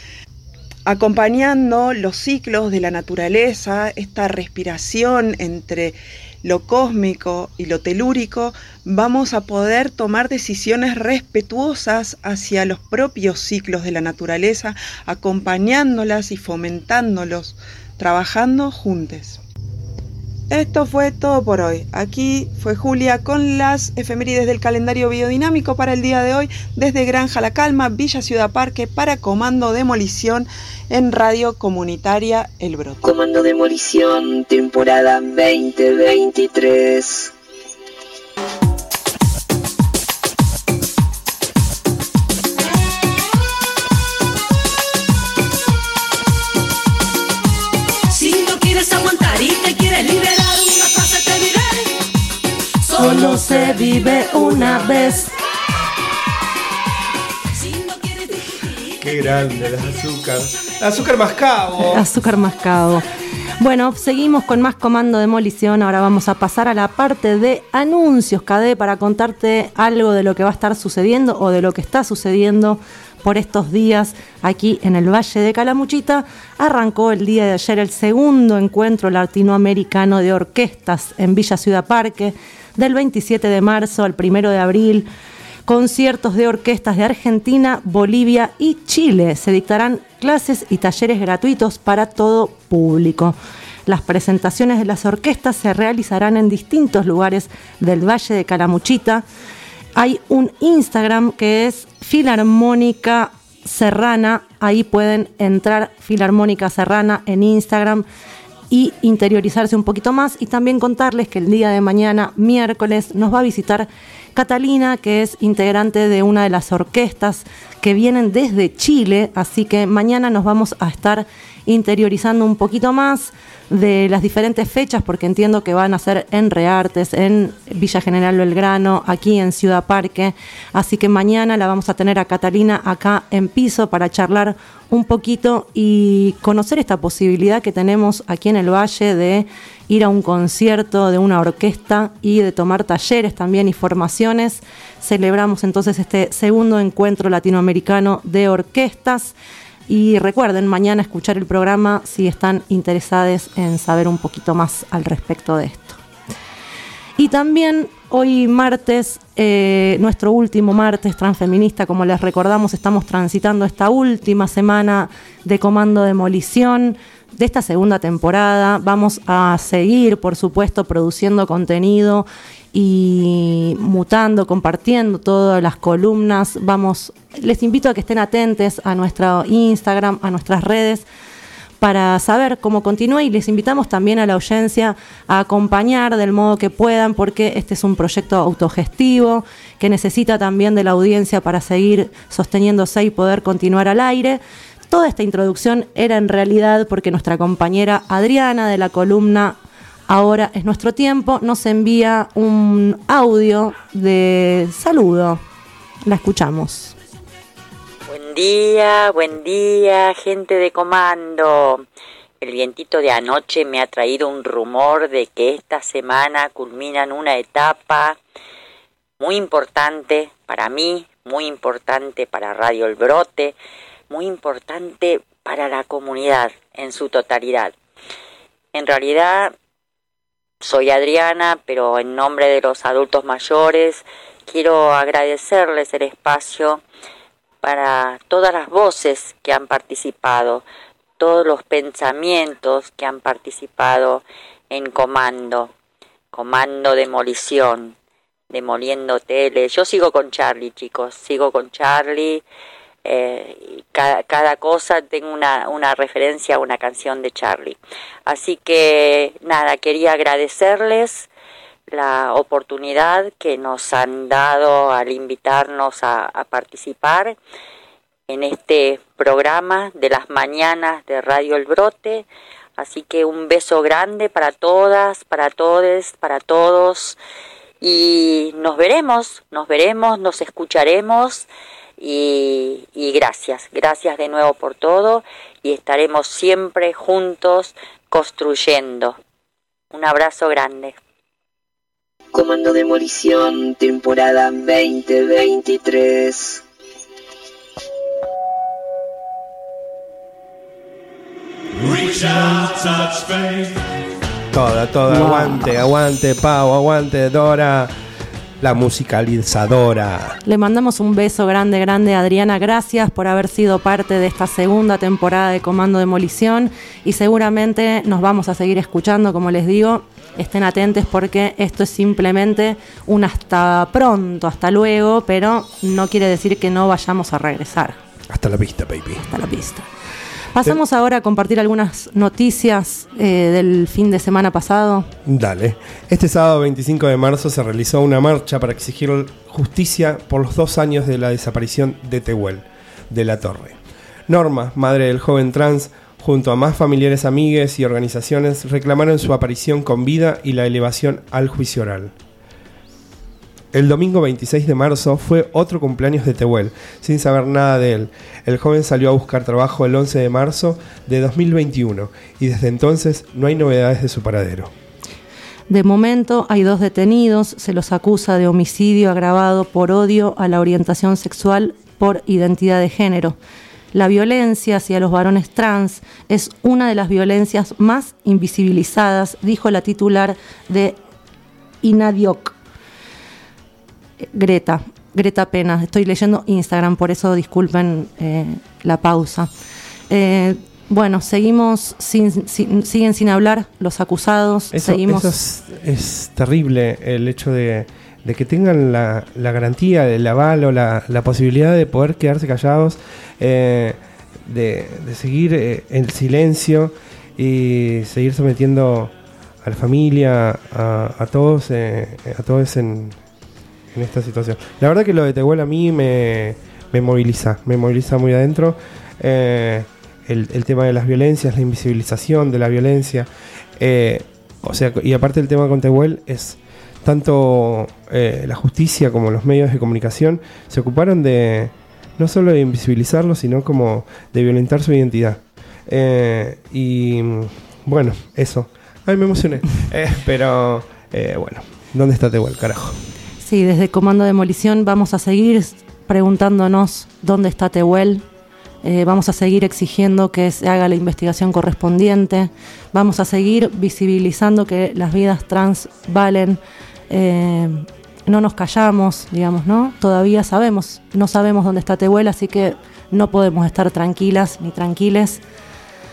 Acompañando los ciclos de la naturaleza, esta respiración entre lo cósmico y lo telúrico, vamos a poder tomar decisiones respetuosas hacia los propios ciclos de la naturaleza, acompañándolas y fomentándolos, trabajando juntos. Esto fue todo por hoy. Aquí fue Julia con las efemérides del calendario biodinámico para el día de hoy desde Granja La Calma, Villa Ciudad Parque, para Comando Demolición en Radio Comunitaria El Brote. Comando Demolición, temporada 2023. Si no quieres aguantar y te quieres liberar, solo se vive una vez. Qué grande el azúcar. Azúcar mascabo. Azúcar mascabo. Bueno, seguimos con más Comando Demolición. Ahora vamos a pasar a la parte de anuncios, Cade, para contarte algo de lo que va a estar sucediendo o de lo que está sucediendo por estos días aquí en el Valle de Calamuchita. Arrancó el día de ayer el segundo encuentro latinoamericano de orquestas en Villa Ciudad Parque, del 27 de marzo al 1 de abril. Conciertos de orquestas de Argentina, Bolivia y Chile. Se dictarán clases y talleres gratuitos para todo público. Las presentaciones de las orquestas se realizarán en distintos lugares del Valle de Calamuchita. Hay un Instagram que es Filarmónica Serrana. Ahí pueden entrar, Filarmónica Serrana en Instagram, y interiorizarse un poquito más, y también contarles que el día de mañana, miércoles, nos va a visitar Catalina, que es integrante de una de las orquestas que vienen desde Chile, así que mañana nos vamos a estar interiorizando un poquito más de las diferentes fechas, porque entiendo que van a ser en Reartes, en Villa General Belgrano, aquí en Ciudad Parque, así que mañana la vamos a tener a Catalina acá en piso para charlar un poquito y conocer esta posibilidad que tenemos aquí en el Valle de ir a un concierto de una orquesta y de tomar talleres también y formaciones. Celebramos entonces este segundo encuentro latinoamericano de orquestas. Y recuerden, mañana escuchar el programa si están interesados en saber un poquito más al respecto de esto. Y también hoy martes, nuestro último martes transfeminista, como les recordamos, estamos transitando esta última semana de Comando Demolición. de esta segunda temporada. Vamos a seguir, por supuesto, produciendo contenido y mutando, compartiendo todas las columnas. Les invito a que estén atentos a nuestro Instagram, a nuestras redes, para saber cómo continúa, y les invitamos también a la audiencia a acompañar del modo que puedan, porque este es un proyecto autogestivo que necesita también de la audiencia para seguir sosteniéndose y poder continuar al aire. Toda esta introducción era en realidad porque nuestra compañera Adriana de la columna Ahora es nuestro tiempo nos envía un audio de saludo. La escuchamos. Buen día, gente de comando. El vientito de anoche me ha traído un rumor de que esta semana culminan una etapa muy importante para mí, muy importante para Radio El Brote, muy importante para la comunidad en su totalidad. En realidad, soy Adriana, pero en nombre de los adultos mayores quiero agradecerles el espacio para todas las voces que han participado, todos los pensamientos que han participado en Comando Demolición, demoliendo tele. Yo sigo con Charlie, chicos, sigo con Charlie. Cada cosa tengo una referencia a una canción de Charlie. Así que nada, quería agradecerles la oportunidad que nos han dado al invitarnos a participar en este programa de las mañanas de Radio El Brote. Así que un beso grande para todas, para todes, para todos, y nos veremos, nos escucharemos, y gracias de nuevo por todo, y estaremos siempre juntos construyendo. Un abrazo grande. Comando Demolición, temporada 2023. Toda, wow. Aguante, Pau, aguante, Dora, la musicalizadora. Le mandamos un beso grande a Adriana. Gracias por haber sido parte de esta segunda temporada de Comando Demolición, y seguramente nos vamos a seguir escuchando, como les digo. Estén atentos porque esto es simplemente un hasta pronto, hasta luego, pero no quiere decir que no vayamos a regresar. Hasta la vista, baby. Hasta la vista. Pasamos ahora a compartir algunas noticias del fin de semana pasado. Dale. Este sábado 25 de marzo se realizó una marcha para exigir justicia por los 2 años de la desaparición de Tehuel de la Torre. Norma, madre del joven trans, junto a más familiares, amigues y organizaciones, reclamaron su aparición con vida y la elevación al juicio oral. El domingo 26 de marzo fue otro cumpleaños de Tehuel, sin saber nada de él. El joven salió a buscar trabajo el 11 de marzo de 2021 y desde entonces no hay novedades de su paradero. De momento hay 2 detenidos, se los acusa de homicidio agravado por odio a la orientación sexual por identidad de género. La violencia hacia los varones trans es una de las violencias más invisibilizadas, dijo la titular de INADIOC, Greta Pena. Estoy leyendo Instagram, por eso disculpen la pausa. Bueno, seguimos siguen sin hablar los acusados. Eso es terrible, el hecho de que tengan la garantía, el aval o la posibilidad de poder quedarse callados, de seguir en silencio y seguir sometiendo a la familia, a todos en esta situación. La verdad que lo de Tehuel a mí me moviliza muy adentro. El tema de las violencias, la invisibilización de la violencia, y aparte el tema con Tehuel es tanto la justicia como los medios de comunicación se ocuparon de no solo de invisibilizarlo, sino como de violentar su identidad. Y bueno, eso. Ay, me emocioné. Pero bueno, ¿dónde está Tehuel, carajo? Sí, desde Comando Demolición vamos a seguir preguntándonos dónde está Tehuel. Vamos a seguir exigiendo que se haga la investigación correspondiente. Vamos a seguir visibilizando que las vidas trans valen. No nos callamos, digamos, ¿no? Todavía no sabemos dónde está Tehuel, así que no podemos estar tranquilas ni tranquiles.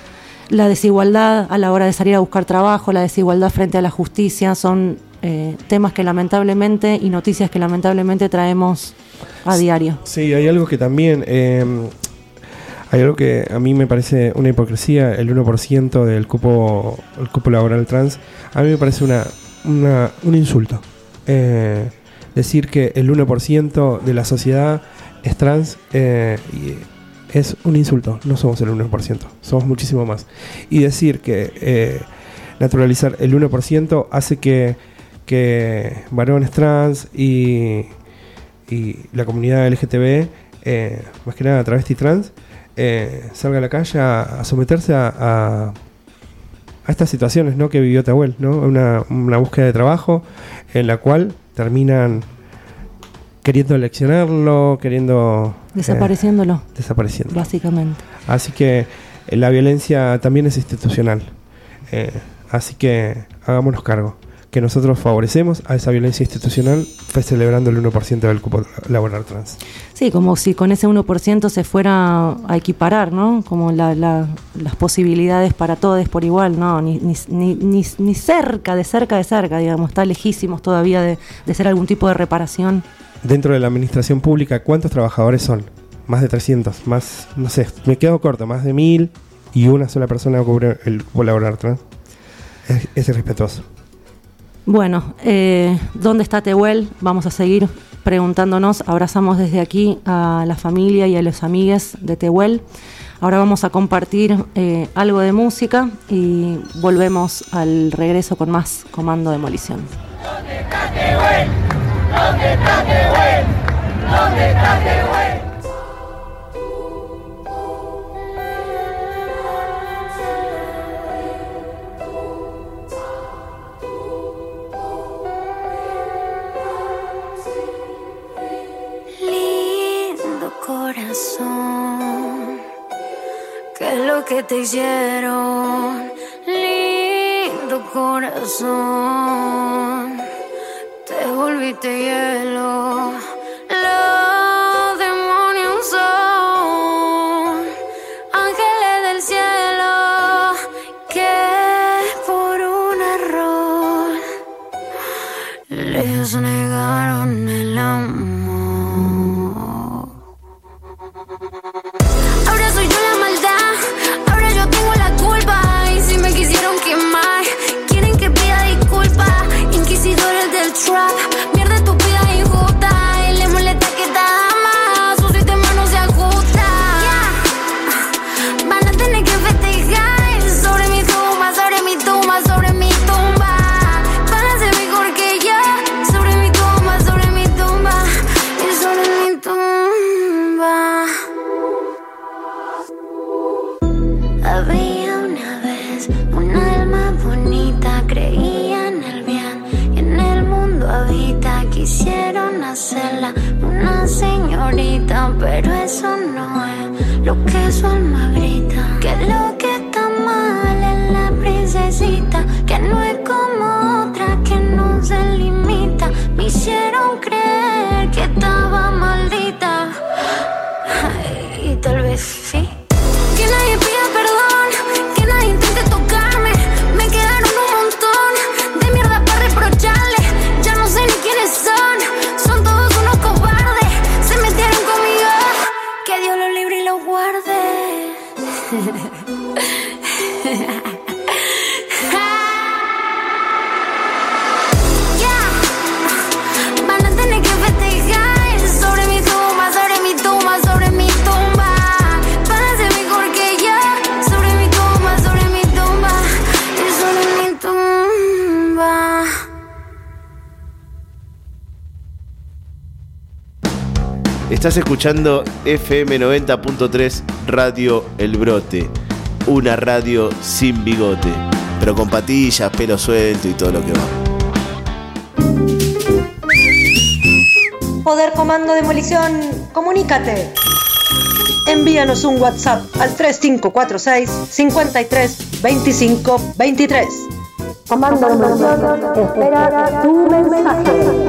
La desigualdad a la hora de salir a buscar trabajo, la desigualdad frente a la justicia, son temas que lamentablemente y noticias que lamentablemente traemos a diario. Sí, hay algo que también, hay algo que a mí me parece una hipocresía, el 1% del cupo laboral trans, a mí me parece un insulto. Decir que el 1% de la sociedad es trans es un insulto. No somos el 1%, somos muchísimo más. Y decir que naturalizar el 1% hace que varones trans y la comunidad LGTB, más que nada travesti trans, salga a la calle a someterse a estas situaciones, ¿no?, que vivió Tehuel, ¿no? Una búsqueda de trabajo en la cual terminan queriendo eleccionarlo, desapareciéndolo, básicamente. Así que la violencia también es institucional. Así que hagámonos cargo, que nosotros favorecemos a esa violencia institucional celebrando el 1% del cupo laboral trans. Sí, como si con ese 1% se fuera a equiparar, ¿no? Como las posibilidades para todos por igual, ¿no? Ni cerca, digamos, está lejísimos todavía de ser algún tipo de reparación. Dentro de la administración pública, ¿cuántos trabajadores son? Más de 300, más, no sé, me quedo corto, más de 1000 y una sola persona cubre el cupo laboral trans. Es irrespetuoso. Bueno, ¿dónde está Tehuel? Vamos a seguir preguntándonos. Abrazamos desde aquí a la familia y a los amigues de Tehuel. Ahora vamos a compartir algo de música y volvemos al regreso con más Comando Demolición. ¿Dónde está Tehuel? ¿Dónde está Tehuel? ¿Dónde está Tehuel? Corazón, ¿qué es lo que te hicieron? Lindo corazón, te volviste hielo. Los demonios son ángeles del cielo que por un error les negaron el amor. Ahora soy yo la maldad, ahora yo tengo la culpa. Y si me quisieron quemar, quieren que pida disculpas. Inquisidores del trap, mierda estúpida e injusta. Y le molesta que te ama, su sistema no se ajusta. Van a tener que festejar sobre mi tumba, sobre mi tumba, sobre mi tumba. Van a ser mejor que yo, sobre mi tumba, sobre mi tumba. Y sobre mi tumba. Había una vez una alma bonita, creía en el bien y en el mundo habita. Quisieron hacerla una señorita, pero eso no es lo que su alma grita. Que lo que está mal es la princesita, que no es como otra, que no se limita. Me hicieron creer que estaba maldita, y tal vez sí. Que nadie pida perdón, que nadie intente tocarme. Me quedaron un montón de mierda para reprocharle. Ya no sé ni quiénes son, son todos unos cobardes. Se metieron conmigo, que Dios los libre y los guarde. Van a tener que festejar sobre mi tumba, sobre mi tumba, sobre mi tumba. Van a ser mejor que yo, sobre mi tumba, sobre mi tumba. Y sobre mi tumba. Estás escuchando FM 90.3 Radio El Brote, una radio sin bigote, pero con patillas, pelo suelto y todo lo que va. Poder Comando Demolición, comunícate. Envíanos un WhatsApp al 3546 53 25 23. Comando Demolición espera tu mensaje.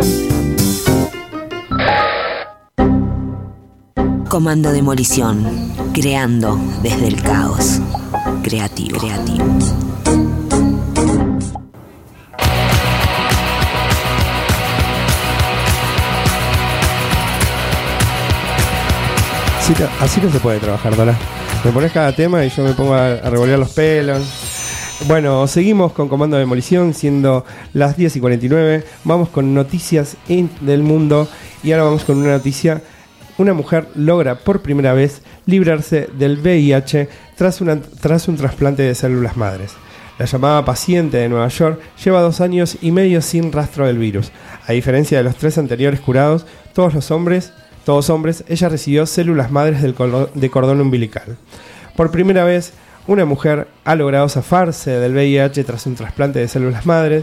Comando Demolición, creando desde el caos. creativo. Así no se puede trabajar, Dora. Me pones cada tema y yo me pongo a revolver los pelos. Bueno, seguimos con Comando de Demolición, siendo las 10:49. Vamos con noticias del mundo. Y ahora vamos con una noticia. Una mujer logra por primera vez librarse del VIH tras un trasplante de células madres. La llamada paciente de Nueva York lleva 2 años y medio sin rastro del virus. A diferencia de los 3 anteriores curados, todos hombres, ella recibió células madres de cordón umbilical. Por primera vez, una mujer ha logrado zafarse del VIH tras un trasplante de células madres.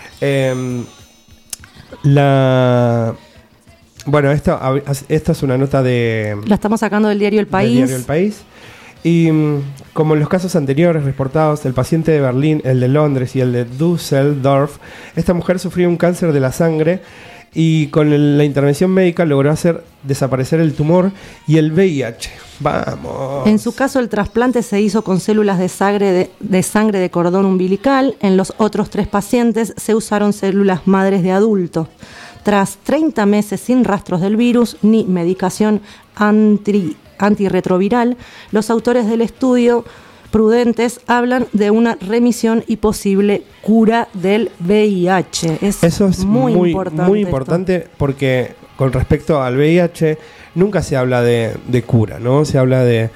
Bueno, esto es una nota de... La estamos sacando del diario El País. Y como en los casos anteriores reportados, el paciente de Berlín, el de Londres y el de Düsseldorf, esta mujer sufrió un cáncer de la sangre y con la intervención médica logró hacer desaparecer el tumor y el VIH. ¡Vamos! En su caso, el trasplante se hizo con células de sangre de cordón umbilical. En los otros 3 pacientes se usaron células madres de adultos. Tras 30 meses sin rastros del virus ni medicación antirretroviral, los autores del estudio prudentes hablan de una remisión y posible cura del VIH. Eso es muy importante porque con respecto al VIH nunca se habla de cura, ¿no? Se habla de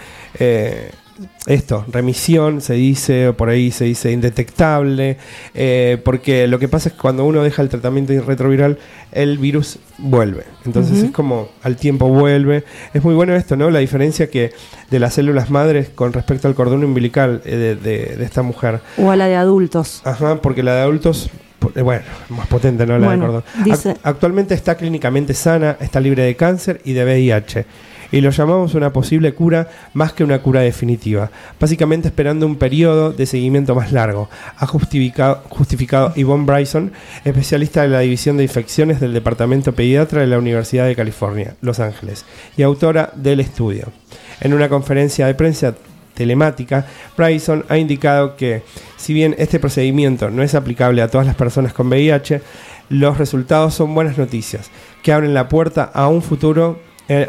remisión, se dice, por ahí se dice indetectable, porque lo que pasa es que cuando uno deja el tratamiento retroviral, el virus vuelve. Entonces es como al tiempo vuelve. Es muy bueno esto, ¿no? La diferencia que de las células madres con respecto al cordón umbilical de esta mujer. O a la de adultos. Ajá, porque la de adultos, bueno, más potente, ¿no? La de cordón. Actualmente está clínicamente sana, está libre de cáncer y de VIH. Y lo llamamos una posible cura más que una cura definitiva, básicamente esperando un periodo de seguimiento más largo, ha justificado Yvonne Bryson, especialista de la División de Infecciones del Departamento Pediatra de la Universidad de California, Los Ángeles, y autora del estudio. En una conferencia de prensa telemática, Bryson ha indicado que, si bien este procedimiento no es aplicable a todas las personas con VIH, los resultados son buenas noticias, que abren la puerta a un futuro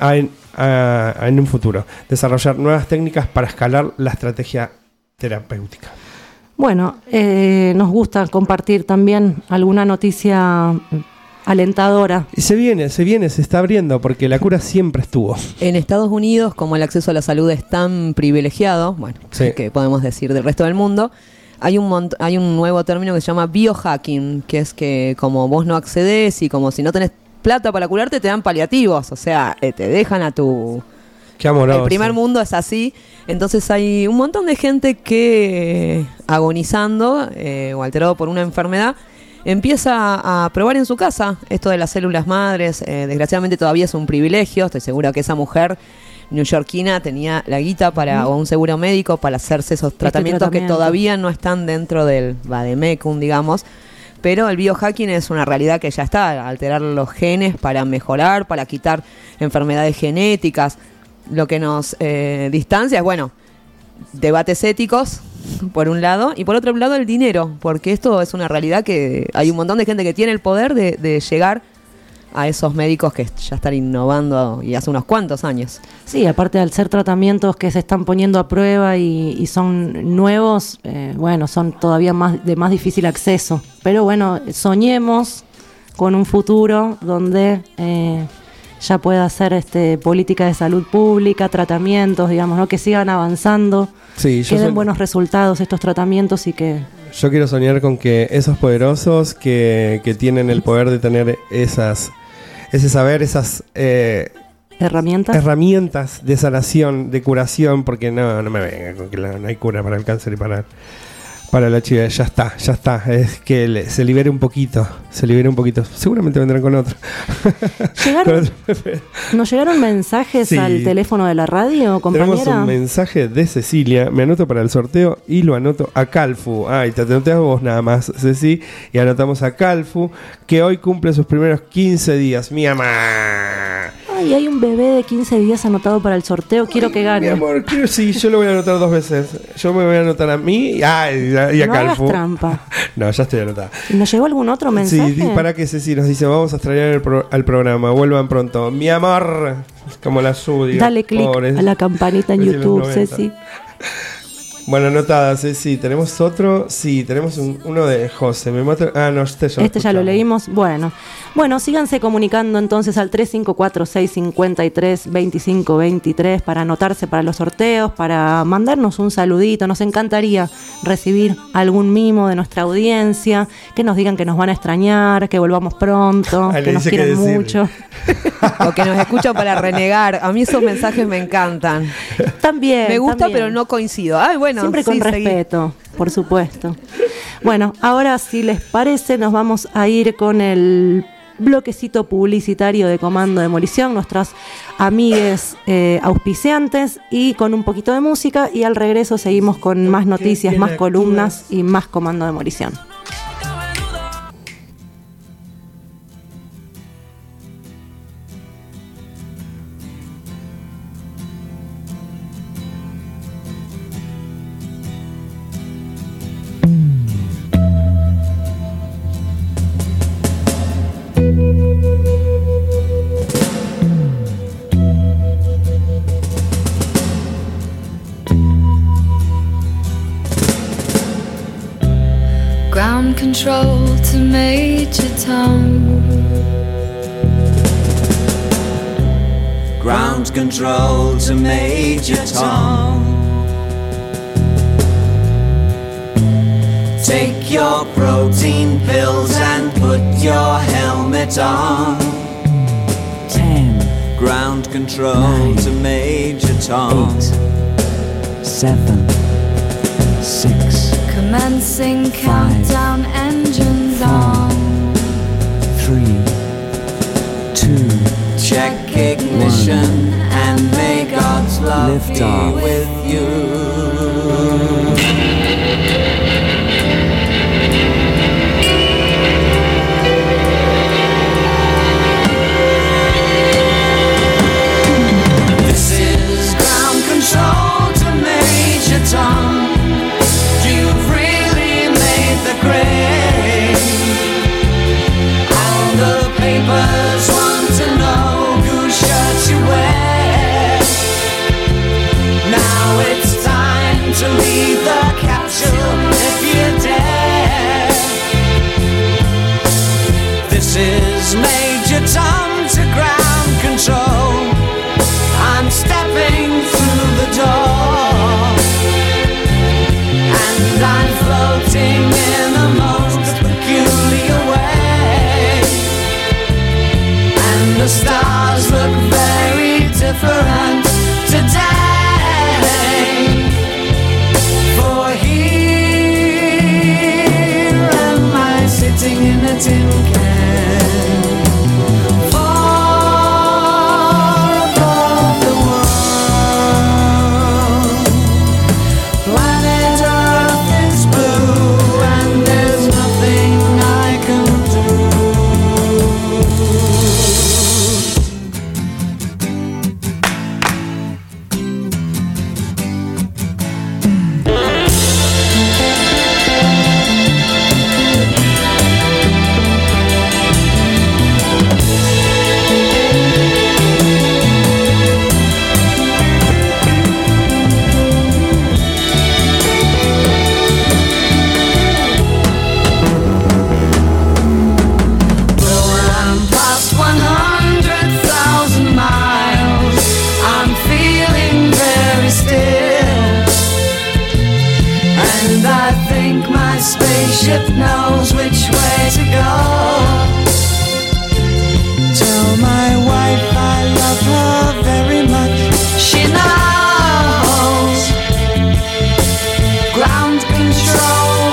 en un futuro, desarrollar nuevas técnicas para escalar la estrategia terapéutica. Bueno, nos gusta compartir también alguna noticia alentadora. Y se viene, se está abriendo, porque la cura siempre estuvo. En Estados Unidos, como el acceso a la salud es tan privilegiado, bueno, sí, que podemos decir del resto del mundo, hay un nuevo término que se llama biohacking, que es que como vos no accedés y como si no tenés plata para curarte, te dan paliativos, o sea, te dejan a tu... Qué amoroso. El primer mundo es así, entonces hay un montón de gente que agonizando o alterado por una enfermedad empieza a probar en su casa esto de las células madres. Desgraciadamente todavía es un privilegio, estoy segura que esa mujer neoyorquina tenía la guita o un seguro médico para hacerse esos tratamientos que todavía no están dentro del vademecum, digamos. Pero el biohacking es una realidad que ya está, alterar los genes para mejorar, para quitar enfermedades genéticas. Lo que nos distancia es, bueno, debates éticos, por un lado, y por otro lado el dinero, porque esto es una realidad que hay un montón de gente que tiene el poder de llegar a esos médicos que ya están innovando y hace unos cuantos años. Sí, aparte al ser tratamientos que se están poniendo a prueba y son nuevos, bueno, son todavía de más difícil acceso. Pero bueno, soñemos con un futuro donde ya pueda hacer política de salud pública, tratamientos, digamos, ¿no? Que sigan avanzando, que den buenos resultados estos tratamientos y que... Yo quiero soñar con que esos poderosos que tienen el poder de tener ese saber, esas herramientas de sanación, de curación, porque no me venga con que no hay cura para el cáncer y Para la chiva, ya está. Es que se libere un poquito. Seguramente vendrán con otro. ¿Nos llegaron mensajes al teléfono de la radio, compañera? Tenemos un mensaje de Cecilia. Me anoto para el sorteo y lo anoto a Calfu. Y te anoté a vos nada más, Ceci. Y anotamos a Calfu, que hoy cumple sus primeros 15 días. Mi mamá. Ay, hay un bebé de 15 días anotado para el sorteo. Quiero que gane. Mi amor, yo lo voy a anotar 2 veces. Yo me voy a anotar a mí y a no Calfu. Hagas trampa. No, ya estoy anotada. ¿Nos llegó algún otro mensaje? Sí, para que Ceci nos dice, vamos a extrañar al programa, vuelvan pronto. Mi amor, como la suya. Dale click a la campanita en YouTube, Ceci. Bueno, anotada, Ceci. ¿Tenemos otro? Sí, tenemos uno de José. No, este ya lo leímos. Bueno, síganse comunicando entonces al 354-653-2523 para anotarse para los sorteos, para mandarnos un saludito. Nos encantaría recibir algún mimo de nuestra audiencia, que nos digan que nos van a extrañar, que volvamos pronto, que nos quieren mucho. O que nos escuchan para renegar. A mí esos mensajes me encantan. También. Me gusta, pero no coincido. Siempre con respeto, por supuesto. Bueno, ahora si les parece nos vamos a ir con el bloquecito publicitario de Comando Demolición, nuestras amigues auspiciantes, y con un poquito de música, y al regreso seguimos con más noticias, más columnas y más Comando Demolición. Ground control to Major Tom. Ground control to Major Tom. Take your protein pills and put your helmet on. 10. Ground control 9, to Major Tom. 8, 7, 6. Commencing countdown, engines on. 3, 2. Check ignition and may God's love be with you. This is ground control to Major Tom. You've really made the grade. All the papers want to know whose shirt you wear. Now it's time to leave the capsule if you dare. This is Major Tom to ground control. I'm stepping through the door, and I'm floating in a most peculiar way. And the stars look very different today. For here am I sitting in a tin can, far above the world. Planet Earth is blue and there's nothing I can do. Spaceship knows which way to go. Tell my wife I love her very much. She knows. Ground control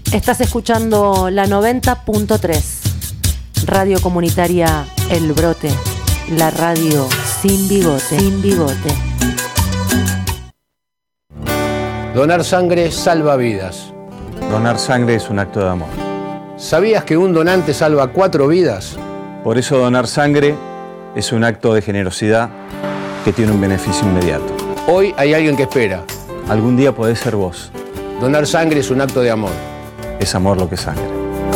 Estás escuchando la 90.3, Radio Comunitaria El Brote, la radio sin bigote, sin bigote. Donar sangre salva vidas. Donar sangre es un acto de amor. ¿Sabías que un donante salva 4 vidas? Por eso donar sangre es un acto de generosidad que tiene un beneficio inmediato. Hoy hay alguien que espera. Algún día podés ser vos. Donar sangre es un acto de amor. Es amor lo que es sangre.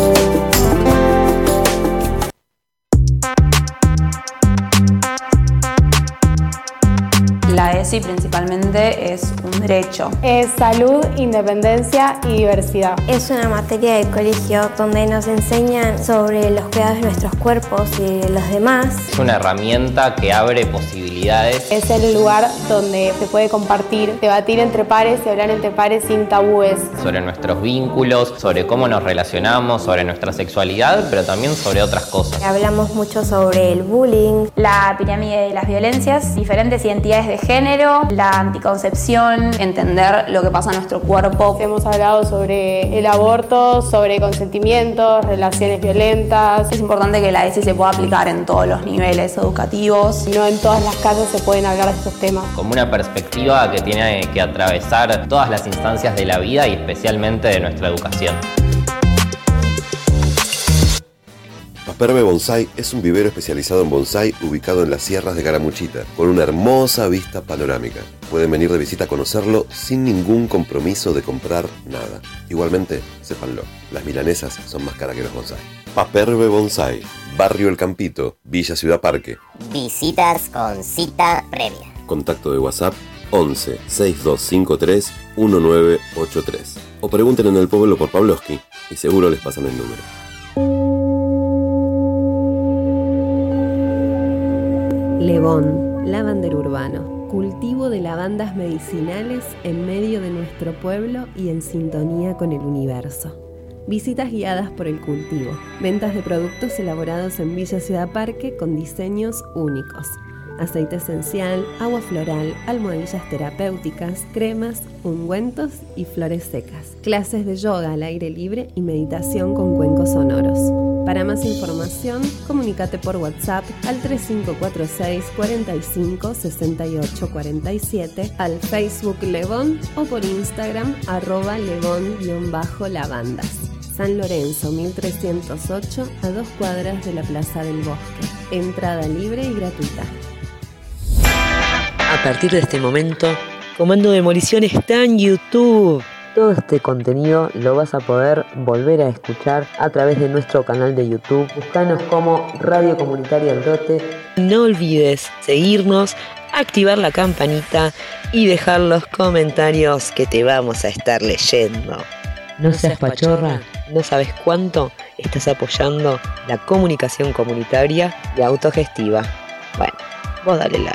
La ESI principalmente es un derecho. Es salud, independencia y diversidad. Es una materia de colegio donde nos enseñan sobre los cuidados de nuestros cuerpos y de los demás. Es una herramienta que abre posibilidades. Es el lugar donde se puede compartir, debatir entre pares y hablar entre pares sin tabúes. Sobre nuestros vínculos, sobre cómo nos relacionamos, sobre nuestra sexualidad, pero también sobre otras cosas. Hablamos mucho sobre el bullying, la pirámide de las violencias, diferentes identidades de género, la anticoncepción, entender lo que pasa en nuestro cuerpo. Hemos hablado sobre el aborto, sobre consentimiento, relaciones violentas. Es importante que la ESI se pueda aplicar en todos los niveles educativos. No en todas las casas se pueden hablar de estos temas. Como una perspectiva que tiene que atravesar todas las instancias de la vida y especialmente de nuestra educación. Paperbe Bonsai es un vivero especializado en bonsai ubicado en las sierras de Caramuchita, con una hermosa vista panorámica. Pueden venir de visita a conocerlo sin ningún compromiso de comprar nada. Igualmente, sépanlo, las milanesas son más caras que los bonsai. Paperbe Bonsai, Barrio El Campito, Villa Ciudad Parque. Visitas con cita previa. Contacto de WhatsApp 11 6253 1983. O pregunten en el pueblo por Pavlovsky y seguro les pasan el número. Levón, lavandero urbano, cultivo de lavandas medicinales en medio de nuestro pueblo y en sintonía con el universo. Visitas guiadas por el cultivo, ventas de productos elaborados en Villa Ciudad Parque con diseños únicos. Aceite esencial, agua floral, almohadillas terapéuticas, cremas, ungüentos y flores secas. Clases de yoga al aire libre y meditación con cuencos sonoros. Para más información, comunícate por WhatsApp al 3546 45 68 47, al Facebook Levón o por Instagram @levón_lavandas. San Lorenzo 1308, a 2 cuadras de la Plaza del Bosque. Entrada libre y gratuita. A partir de este momento, Comando Demolición está en YouTube. Todo este contenido lo vas a poder volver a escuchar a través de nuestro canal de YouTube. Búscanos como Radio Comunitaria El Brote. No olvides seguirnos, activar la campanita y dejar los comentarios que te vamos a estar leyendo. No seas pachorra, no sabes cuánto estás apoyando la comunicación comunitaria y autogestiva. Bueno, vos dale like.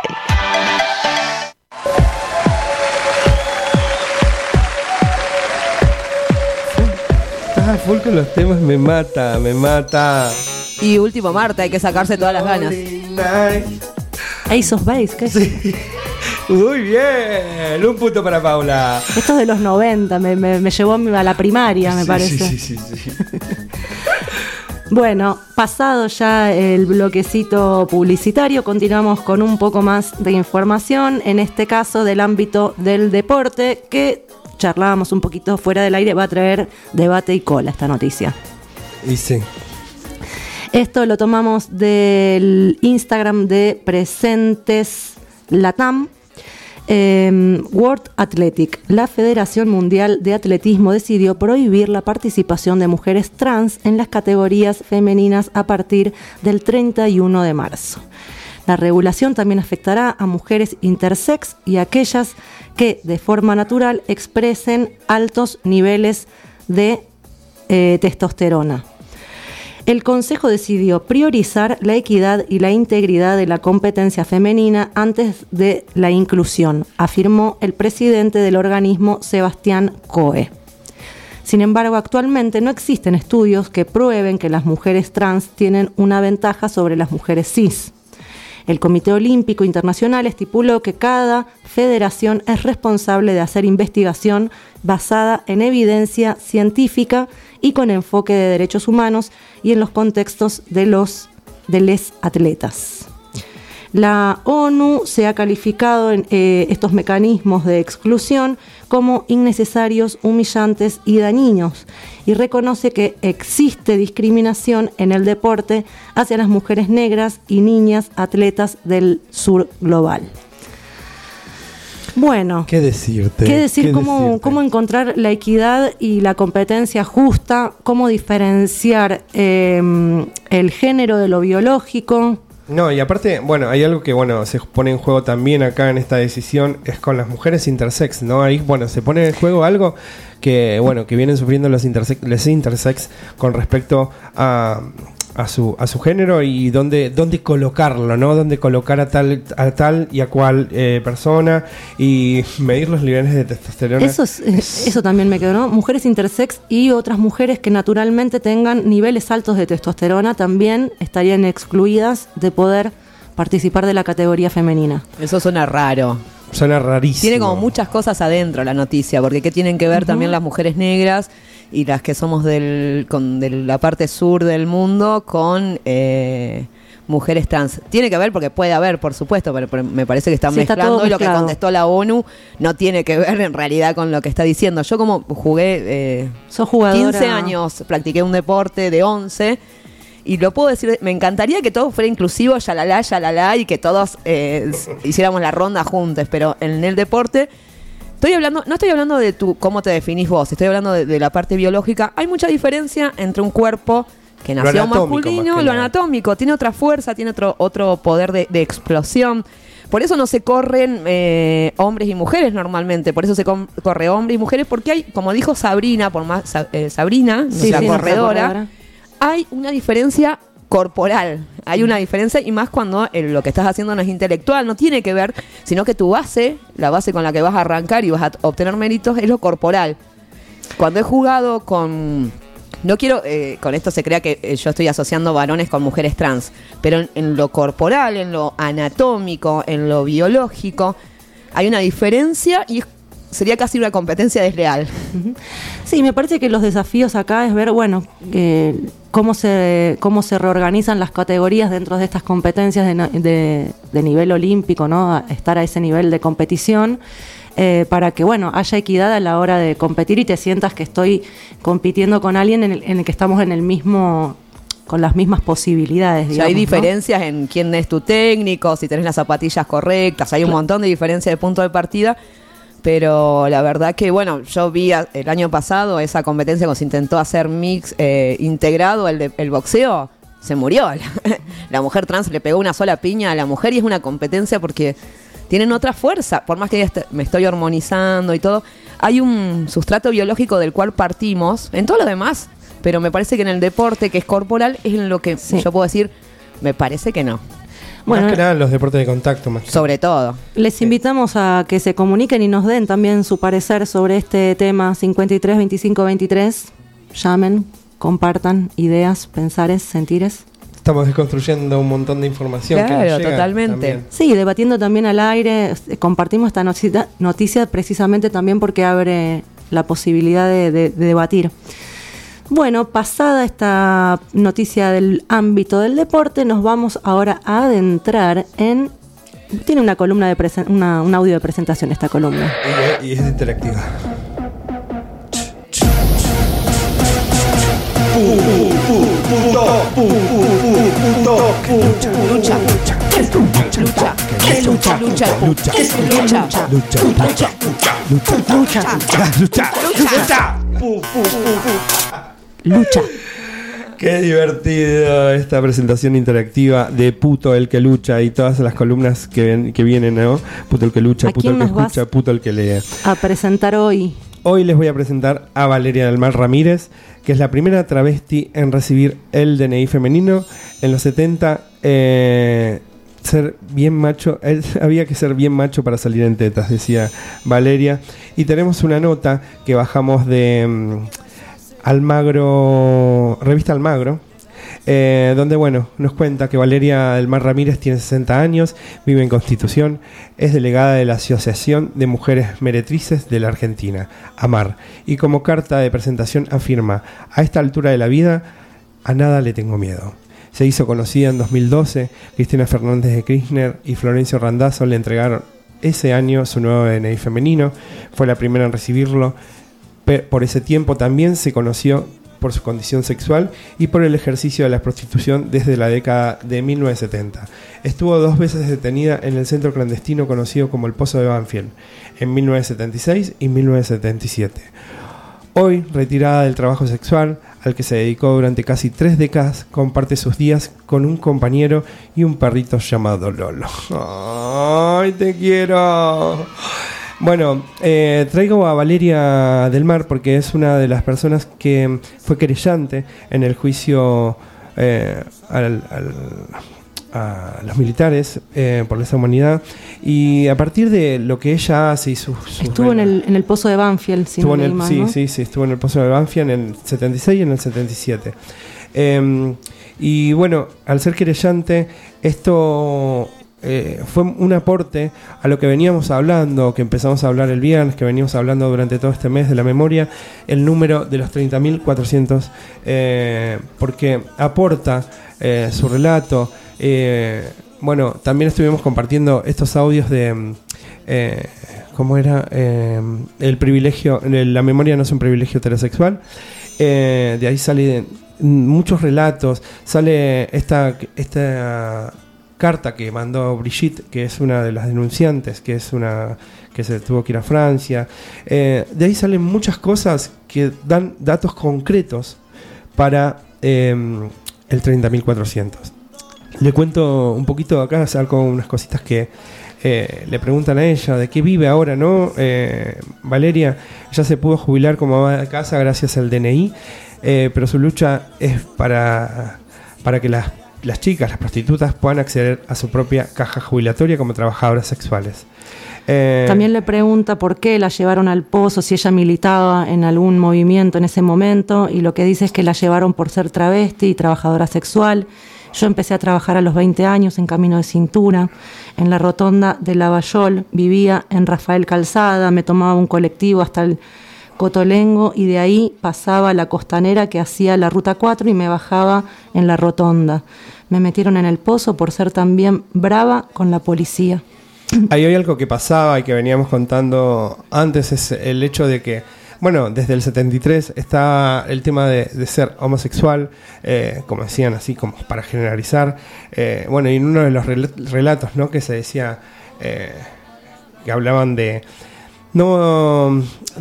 Full con los temas, me mata. Y último Marta, hay que sacarse todas las ganas. Ace of Base, ¿qué? Sí. Muy bien, un punto para Paula. Esto es de los 90, me llevó a la primaria, me parece. Sí. Bueno, pasado ya el bloquecito publicitario, continuamos con un poco más de información, en este caso del ámbito del deporte, que charlábamos un poquito fuera del aire, va a traer debate y cola esta noticia. Y sí. Esto lo tomamos del Instagram de Presentes Latam. World Athletic, la Federación Mundial de Atletismo, decidió prohibir la participación de mujeres trans en las categorías femeninas a partir del 31 de marzo. La regulación también afectará a mujeres intersex y a aquellas que de forma natural expresen altos niveles de testosterona. El Consejo decidió priorizar la equidad y la integridad de la competencia femenina antes de la inclusión, afirmó el presidente del organismo, Sebastián Coe. Sin embargo, actualmente no existen estudios que prueben que las mujeres trans tienen una ventaja sobre las mujeres cis. El Comité Olímpico Internacional estipuló que cada federación es responsable de hacer investigación basada en evidencia científica y con enfoque de derechos humanos y en los contextos de les atletas. La ONU se ha calificado estos mecanismos de exclusión como innecesarios, humillantes y dañinos, y reconoce que existe discriminación en el deporte hacia las mujeres negras y niñas atletas del sur global. Bueno, ¿Qué decir? ¿Cómo encontrar la equidad y la competencia justa? ¿Cómo diferenciar el género de lo biológico? No, y aparte, bueno, hay algo que, bueno, se pone en juego también acá en esta decisión, es con las mujeres intersex, ¿no? Ahí, bueno, se pone en juego algo que, bueno, que vienen sufriendo los intersex con respecto a su género y dónde colocarlo, ¿no? Dónde colocar a tal y a cual persona y medir los niveles de testosterona. Eso también me quedó, ¿no? Mujeres intersex y otras mujeres que naturalmente tengan niveles altos de testosterona también estarían excluidas de poder participar de la categoría femenina. Eso suena raro. Suena rarísimo. Tiene como muchas cosas adentro la noticia, porque ¿qué tienen que ver también las mujeres negras y las que somos de la parte sur del mundo con mujeres trans? Tiene que ver porque puede haber, por supuesto, pero me parece que están mezclando, y lo que contestó la ONU no tiene que ver en realidad con lo que está diciendo. Yo como jugué 15 años, practiqué un deporte de 11 y lo puedo decir, me encantaría que todo fuera inclusivo, yalala, y que todos hiciéramos la ronda juntos, pero en el deporte no estoy hablando de cómo te definís vos, estoy hablando de la parte biológica. Hay mucha diferencia entre un cuerpo que nació masculino, lo anatómico, tiene otra fuerza, tiene otro poder de explosión. Por eso no se corren hombres y mujeres normalmente, por eso se corre hombres y mujeres, porque hay, como dijo Sabrina, Sabrina, la corredora, hay una diferencia corporal, hay una diferencia, y más cuando lo que estás haciendo no es intelectual, no tiene que ver, sino que tu base, la base con la que vas a arrancar y vas a obtener méritos, es lo corporal. Cuando he jugado con... No quiero, con esto se crea que yo estoy asociando varones con mujeres trans, pero en lo corporal, en lo anatómico, en lo biológico, hay una diferencia y sería casi una competencia desleal. Sí, me parece que los desafíos acá es ver, bueno, cómo se reorganizan las categorías dentro de estas competencias de nivel olímpico, ¿no? Estar a ese nivel de competición. Para que, bueno, haya equidad a la hora de competir y te sientas que estoy compitiendo con alguien en el que estamos en el mismo, con las mismas posibilidades, digamos, hay diferencias, ¿no? En quién es tu técnico, si tenés las zapatillas correctas, hay un montón de diferencias de punto de partida, pero la verdad que, bueno, yo vi el año pasado esa competencia cuando se intentó hacer mix integrado, el boxeo, se murió. La mujer trans le pegó una sola piña a la mujer y es una competencia porque tienen otra fuerza, por más que me estoy hormonizando y todo, hay un sustrato biológico del cual partimos, en todo lo demás, pero me parece que en el deporte, que es corporal, es en lo que yo puedo decir, me parece que no. Bueno, más que nada en los deportes de contacto. Sobre todo. Les invitamos a que se comuniquen y nos den también su parecer sobre este tema. 53 25 23, llamen, compartan ideas, pensares, sentires. Estamos desconstruyendo un montón de información. Claro, que nos llega totalmente. También. Sí, debatiendo también al aire. Compartimos esta noticia precisamente también porque abre la posibilidad de debatir. Bueno, pasada esta noticia del ámbito del deporte, nos vamos ahora a adentrar en... Tiene una columna un audio de presentación esta columna. Y es interactiva. Lucha. Qué divertido esta presentación interactiva de Puto el que lucha y todas las columnas que vienen, ¿no? Puto el que lucha, puto el que escucha, puto el que lee. A presentar hoy. Hoy les voy a presentar a Valeria del Mar Ramírez, que es la primera travesti en recibir el DNI femenino. En los 70, ser bien macho, había que ser bien macho para salir en tetas, decía Valeria. Y tenemos una nota que bajamos de Almagro, revista Almagro, donde, bueno, nos cuenta que Valeria del Mar Ramírez tiene 60 años, vive en Constitución, es delegada de la Asociación de Mujeres Meretrices de la Argentina, AMAR, y como carta de presentación afirma: a esta altura de la vida, a nada le tengo miedo. Se hizo conocida en 2012, Cristina Fernández de Kirchner y Florencio Randazzo le entregaron ese año su nuevo DNI femenino, fue la primera en recibirlo. Por ese tiempo también se conoció por su condición sexual y por el ejercicio de la prostitución desde la década de 1970. Estuvo 2 veces detenida en el centro clandestino conocido como el Pozo de Banfield, en 1976 y 1977. Hoy, retirada del trabajo sexual, al que se dedicó durante casi 3 décadas, comparte sus días con un compañero y un perrito llamado Lolo. ¡Ay, te quiero! Bueno, traigo a Valeria del Mar porque es una de las personas que fue querellante en el juicio a los militares por lesa humanidad, y a partir de lo que ella hace y estuvo en el Pozo de Banfield, si no leí mal, ¿no? Sí, estuvo en el Pozo de Banfield en el 76 y en el 77. Y bueno, al ser querellante, esto fue un aporte a lo que veníamos hablando, que empezamos a hablar el viernes, que veníamos hablando durante todo este mes de la memoria, el número de los 30.400, porque aporta su relato. Bueno, también estuvimos compartiendo estos audios de ¿cómo era? El privilegio, la memoria no es un privilegio heterosexual. De ahí salen muchos relatos, sale esta carta que mandó Brigitte, que es una de las denunciantes, que se tuvo que ir a Francia. De ahí salen muchas cosas que dan datos concretos para el 30.400. Le cuento un poquito acá, salgo unas cositas que le preguntan a ella, de qué vive ahora, ¿no? Valeria ya se pudo jubilar como ama de casa gracias al DNI, pero su lucha es para que las chicas, las prostitutas, puedan acceder a su propia caja jubilatoria como trabajadoras sexuales. También le pregunta por qué la llevaron al pozo, si ella militaba en algún movimiento en ese momento, y lo que dice es que la llevaron por ser travesti y trabajadora sexual. Yo empecé a trabajar a los 20 años en Camino de Cintura, en la rotonda de Lavallol, vivía en Rafael Calzada, me tomaba un colectivo hasta el Cotolengo y de ahí pasaba a la costanera que hacía la Ruta 4 y me bajaba en la rotonda. Me metieron en el pozo por ser también brava con la policía. Ahí hay algo que pasaba y que veníamos contando antes, es el hecho de que, bueno, desde el 73 está el tema de ser homosexual, como decían, así como para generalizar. Bueno, y en uno de los relatos, ¿no?, que se decía, que hablaban de no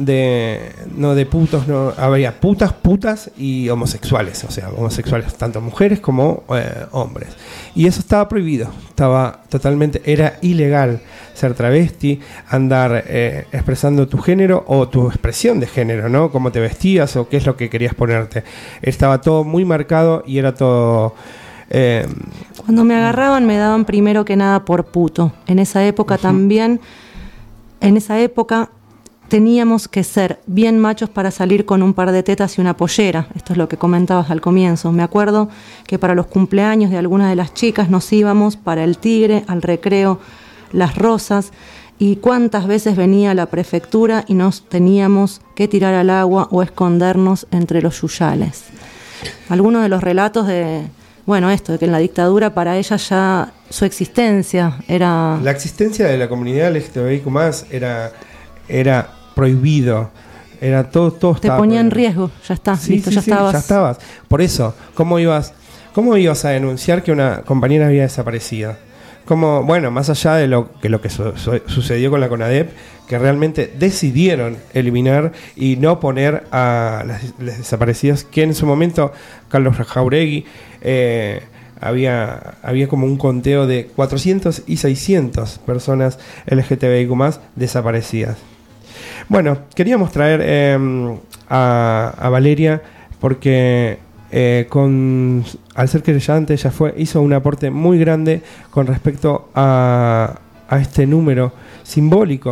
de putos, no había putas y homosexuales, o sea, homosexuales tanto mujeres como hombres, y eso estaba prohibido, estaba totalmente, era ilegal ser travesti, andar expresando tu género o tu expresión de género, ¿no? Cómo te vestías o qué es lo que querías ponerte, estaba todo muy marcado y era todo. Cuando me agarraban me daban primero que nada por puto. En esa época también, en esa época teníamos que ser bien machos para salir con un par de tetas y una pollera. Esto es lo que comentabas al comienzo. Me acuerdo que para los cumpleaños de algunas de las chicas nos íbamos para el Tigre, al recreo Las Rosas, y cuántas veces venía la prefectura y nos teníamos que tirar al agua o escondernos entre los yuyales. Algunos de los relatos de... Bueno, esto, de que en la dictadura para ella ya su existencia era... La existencia de la comunidad LGTBIQ+, era prohibido. Era todo te estaba ponía en prohibido. riesgo, ya está, Sí, listo, sí, ya sí, estabas. ya estabas. Por eso, ¿cómo ibas a denunciar que una compañera había desaparecido? Como, bueno, más allá de lo que sucedió con la CONADEP, que realmente decidieron eliminar y no poner a las desaparecidas, que en su momento Carlos Jauregui había como un conteo de 400 y 600 personas LGTBIQ+ desaparecidas. Bueno, queríamos traer a Valeria porque al ser querellante ella hizo un aporte muy grande con respecto a este número simbólico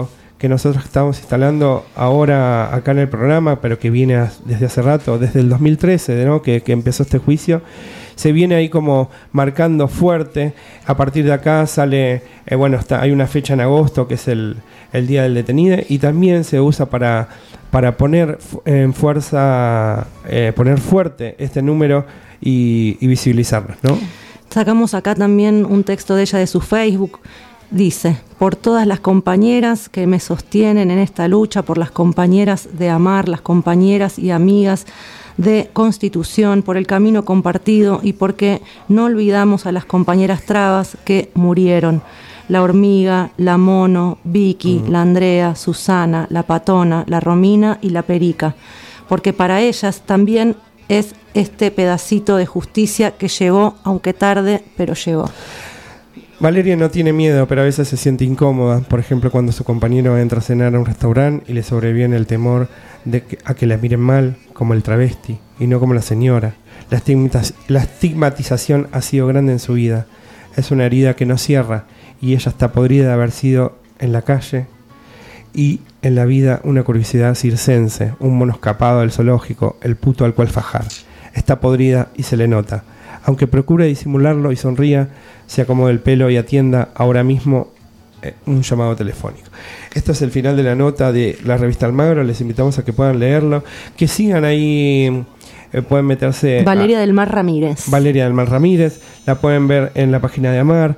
que nosotros estamos instalando ahora acá en el programa, pero que viene desde hace rato, desde el 2013, ¿no? que empezó este juicio, se viene ahí como marcando fuerte. A partir de acá sale, hay una fecha en agosto que es el Día del Detenido, y también se usa para poner en fuerza, poner fuerte este número y visibilizarlo, ¿no? Sacamos acá también un texto de ella de su Facebook. Dice: por todas las compañeras que me sostienen en esta lucha, por las compañeras de amar, las compañeras y amigas de Constitución, por el camino compartido y porque no olvidamos a las compañeras trabas que murieron. La Hormiga, la Mono, Vicky, la Andrea, Susana, la Patona, la Romina y la Perica. Porque para ellas también es este pedacito de justicia que llegó, aunque tarde, pero llegó. Valeria no tiene miedo, pero a veces se siente incómoda. Por ejemplo, cuando su compañero entra a cenar a un restaurante y le sobreviene el temor a que la miren mal, como el travesti, y no como la señora. La estigmatización ha sido grande en su vida. Es una herida que no cierra, y ella está podrida de haber sido en la calle y en la vida una curiosidad circense, un mono escapado del zoológico, el puto al cual fajar. Está podrida y se le nota. Aunque procure disimularlo y sonría, se acomode el pelo y atienda ahora mismo un llamado telefónico. Esto es el final de la nota de la revista Almagro. Les invitamos a que puedan leerlo, que sigan ahí, pueden meterse Valeria del Mar Ramírez. Valeria del Mar Ramírez, la pueden ver en la página de Amar.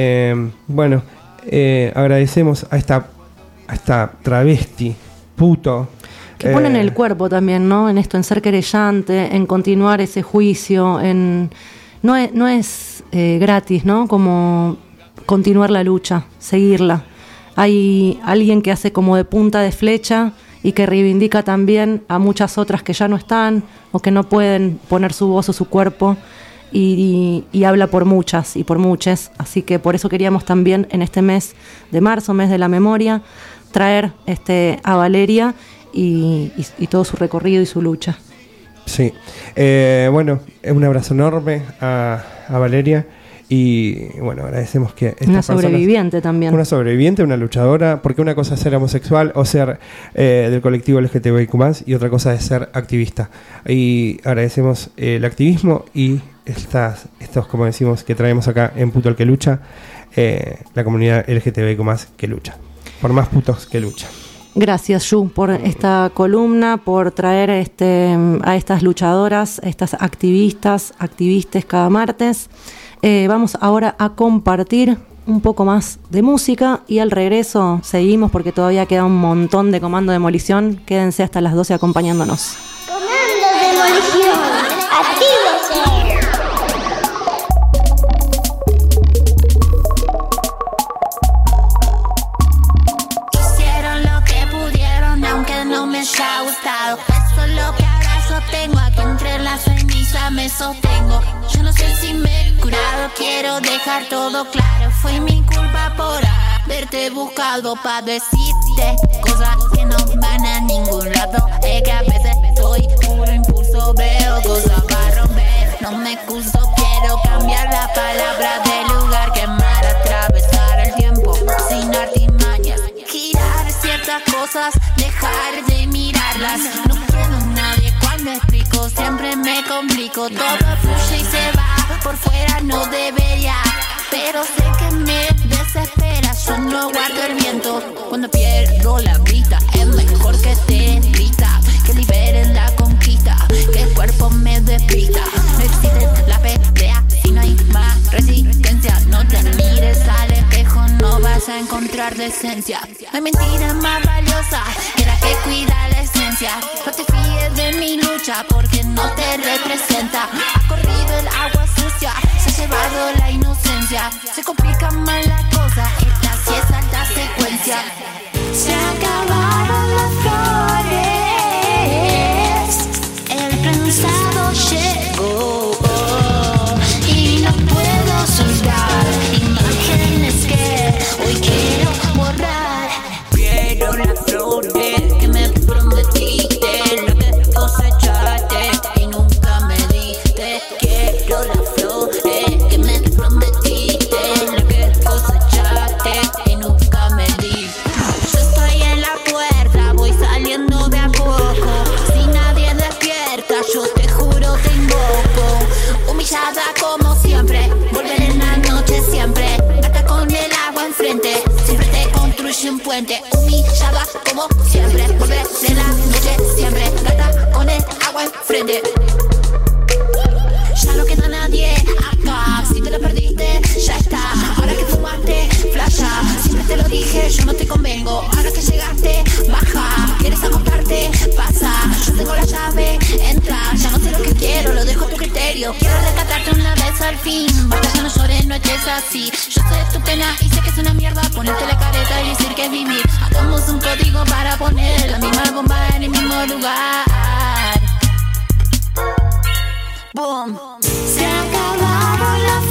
Agradecemos a esta travesti, puto, que ponen el cuerpo también, ¿no? En esto, en ser querellante, en continuar ese juicio, no es gratis, ¿no? Como continuar la lucha, seguirla. Hay alguien que hace como de punta de flecha y que reivindica también a muchas otras que ya no están o que no pueden poner su voz o su cuerpo, y habla por muchas y por muchos. Así que por eso queríamos también en este mes de marzo, mes de la memoria, traer a Valeria y todo su recorrido y su lucha. Sí, un abrazo enorme a Valeria, y agradecemos que una sobreviviente también. Una sobreviviente, una luchadora, porque una cosa es ser homosexual o ser del colectivo LGTBIQ+, y otra cosa es ser activista. Y agradecemos el activismo y estos, como decimos, que traemos acá en Puto el que Lucha, la comunidad LGTBIQ+, que lucha. Por más putos que lucha. Gracias, Yu, por esta columna, por traer a estas luchadoras, estas activistas cada martes. Vamos ahora a compartir un poco más de música y al regreso seguimos porque todavía queda un montón de Comando Demolición. Quédense hasta las 12 acompañándonos. Comando Demolición, actívese. Me ha gustado, eso es lo que ahora sostengo. Aquí entre la ceniza me sostengo. Yo no sé si me he curado, quiero dejar todo claro. Fue mi culpa por haberte buscado pa' decirte cosas que no van a ningún lado. Es que a veces soy puro impulso, veo cosas para romper. No me excuso, quiero cambiar la palabra de lugar, quemar, atravesar el tiempo sin artimañas, girar ciertas cosas, dejar de mirarlas. No quiero a nadie cuando explico, siempre me complico. Todo fluye y se va, por fuera no debería, pero sé que me desespera. Yo no guardo el viento cuando pierdo la vista. Es mejor que te grita, que liberen la conquista, que el cuerpo me despista. No existe la pelea si no hay más resistencia. No te mires al espejo, no vas a encontrar decencia. No hay mentira más valiosa que la que cuida la esencia. No te fíes de mi lucha porque no te representa. Ha corrido el agua sucia, se ha llevado la inocencia. Se complica más la cosa, esta sí es alta secuencia. Se acabaron las flores, el prensado llegó y no puedo soltar imágenes que hoy quiero borrar. Quiero las flores que me prometiste, lo que cosechaste y nunca me diste. Quiero las flores que me prometiste, lo que cosechaste. como siempre, volver de la noche, siempre, gata con el agua enfrente. Ya no queda nadie acá, si te lo perdiste, ya está. Ahora que fumaste, flasha, siempre te lo dije, yo no te convengo. Ahora que llegaste, baja, quieres acostarte, pasa. Yo tengo la llave, entra, ya no sé lo que quiero, lo dejo a tu criterio. Quiero rescatarte una vez al fin, basta, ya no llores, no estés así. Yo sé tu pena y sé que es una mierda ponerte la careta y decir que es vivir. Hagamos un código para poner la misma bomba en el mismo lugar. Boom. Se acabaron las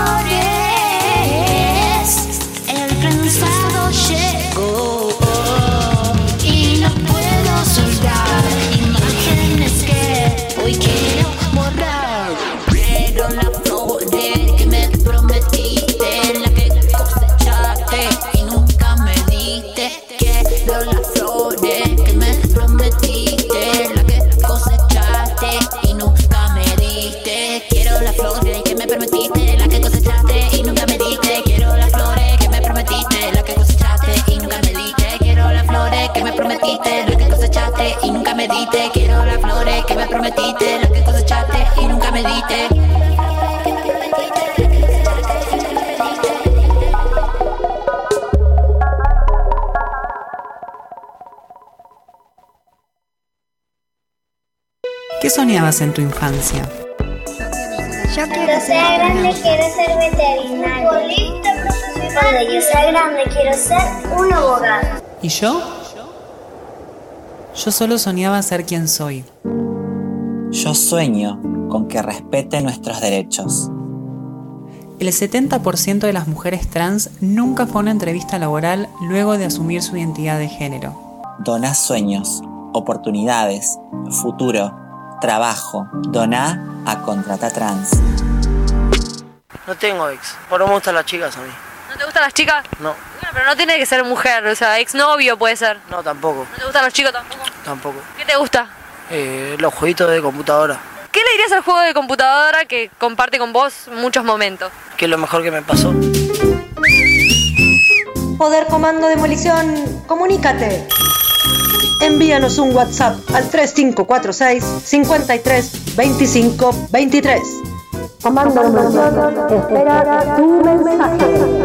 flores, el prensado llegó y no puedo soltar imágenes que hoy quiero borrar. Pero las flores que me prometiste, la que cosechaste y nunca me diste. Quiero las flores que me prometiste, la que cosechaste y nunca me diste. Quiero las flores que me prometiste, la que cosechaste y nunca me diste. Quiero las flores que me prometiste, la que cosechaste y nunca me diste. Quiero las flores que me prometiste, la que cosechaste y nunca me diste. Quiero las flores que me prometiste, la que cosechaste y nunca me diste. ¿Qué soñabas en tu infancia? Yo quiero ser grande, quiero ser veterinario. Cuando yo sea grande, quiero ser un abogado. ¿Y yo? Yo solo soñaba ser quien soy. Yo sueño con que respete nuestros derechos. El 70% de las mujeres trans nunca fue a una entrevista laboral luego de asumir su identidad de género. Doná sueños, oportunidades, futuro, trabajo. Doná a Contrata Trans. No tengo ex, pero me gustan las chicas a mí. ¿No te gustan las chicas? No. Bueno, pero no tiene que ser mujer, o sea, exnovio puede ser. No, tampoco. ¿No te gustan los chicos tampoco? Tampoco. ¿Qué te gusta? Los jueguitos de computadora. ¿Qué le dirías al juego de computadora que comparte con vos muchos momentos? Que es lo mejor que me pasó. Poder Comando Demolición, comunícate. Envíanos un WhatsApp al 3546 53 25 23. Comando Demolición espera tu mensaje.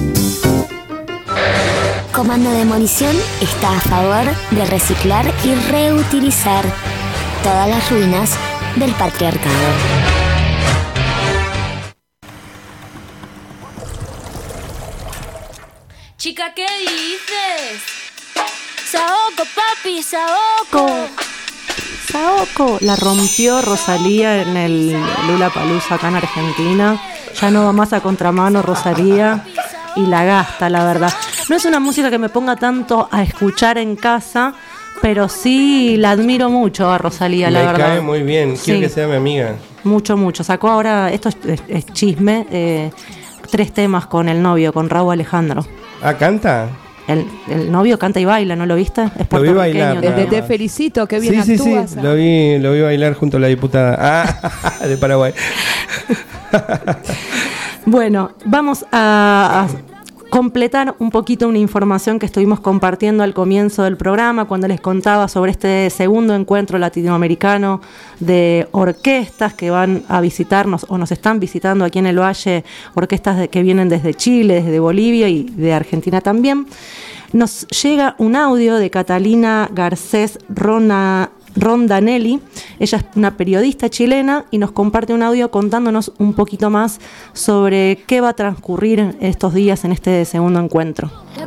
Comando Demolición está a favor de reciclar y reutilizar todas las ruinas del patriarcado. Chica, ¿qué dices? Saoko, papi, Saoko. Saoko la rompió Rosalía en el Lollapalooza acá en Argentina. Ya no va más a contramano Rosalía y la gasta, la verdad. No es una música que me ponga tanto a escuchar en casa, pero sí la admiro mucho a Rosalía, la verdad. Me cae muy bien, quiero Sí. que sea mi amiga. Mucho, mucho. Sacó ahora, esto es chisme, 3 temas con el novio, con Raúl Alejandro. Ah, ¿canta? El novio canta y baila, ¿no lo viste? Es Lo vi bailar. puertorriqueño Desde también. Te Felicito, qué bien Sí, actúas. sí, lo vi bailar junto a la diputada de Paraguay. Bueno, vamos a completar un poquito una información que estuvimos compartiendo al comienzo del programa cuando les contaba sobre este segundo encuentro latinoamericano de orquestas que van a visitarnos o nos están visitando aquí en el Valle, orquestas que vienen desde Chile, desde Bolivia y de Argentina también. Nos llega un audio de Catalina Garcés Rondanelli. Ella es una periodista chilena y nos comparte un audio contándonos un poquito más sobre qué va a transcurrir estos días en este segundo encuentro.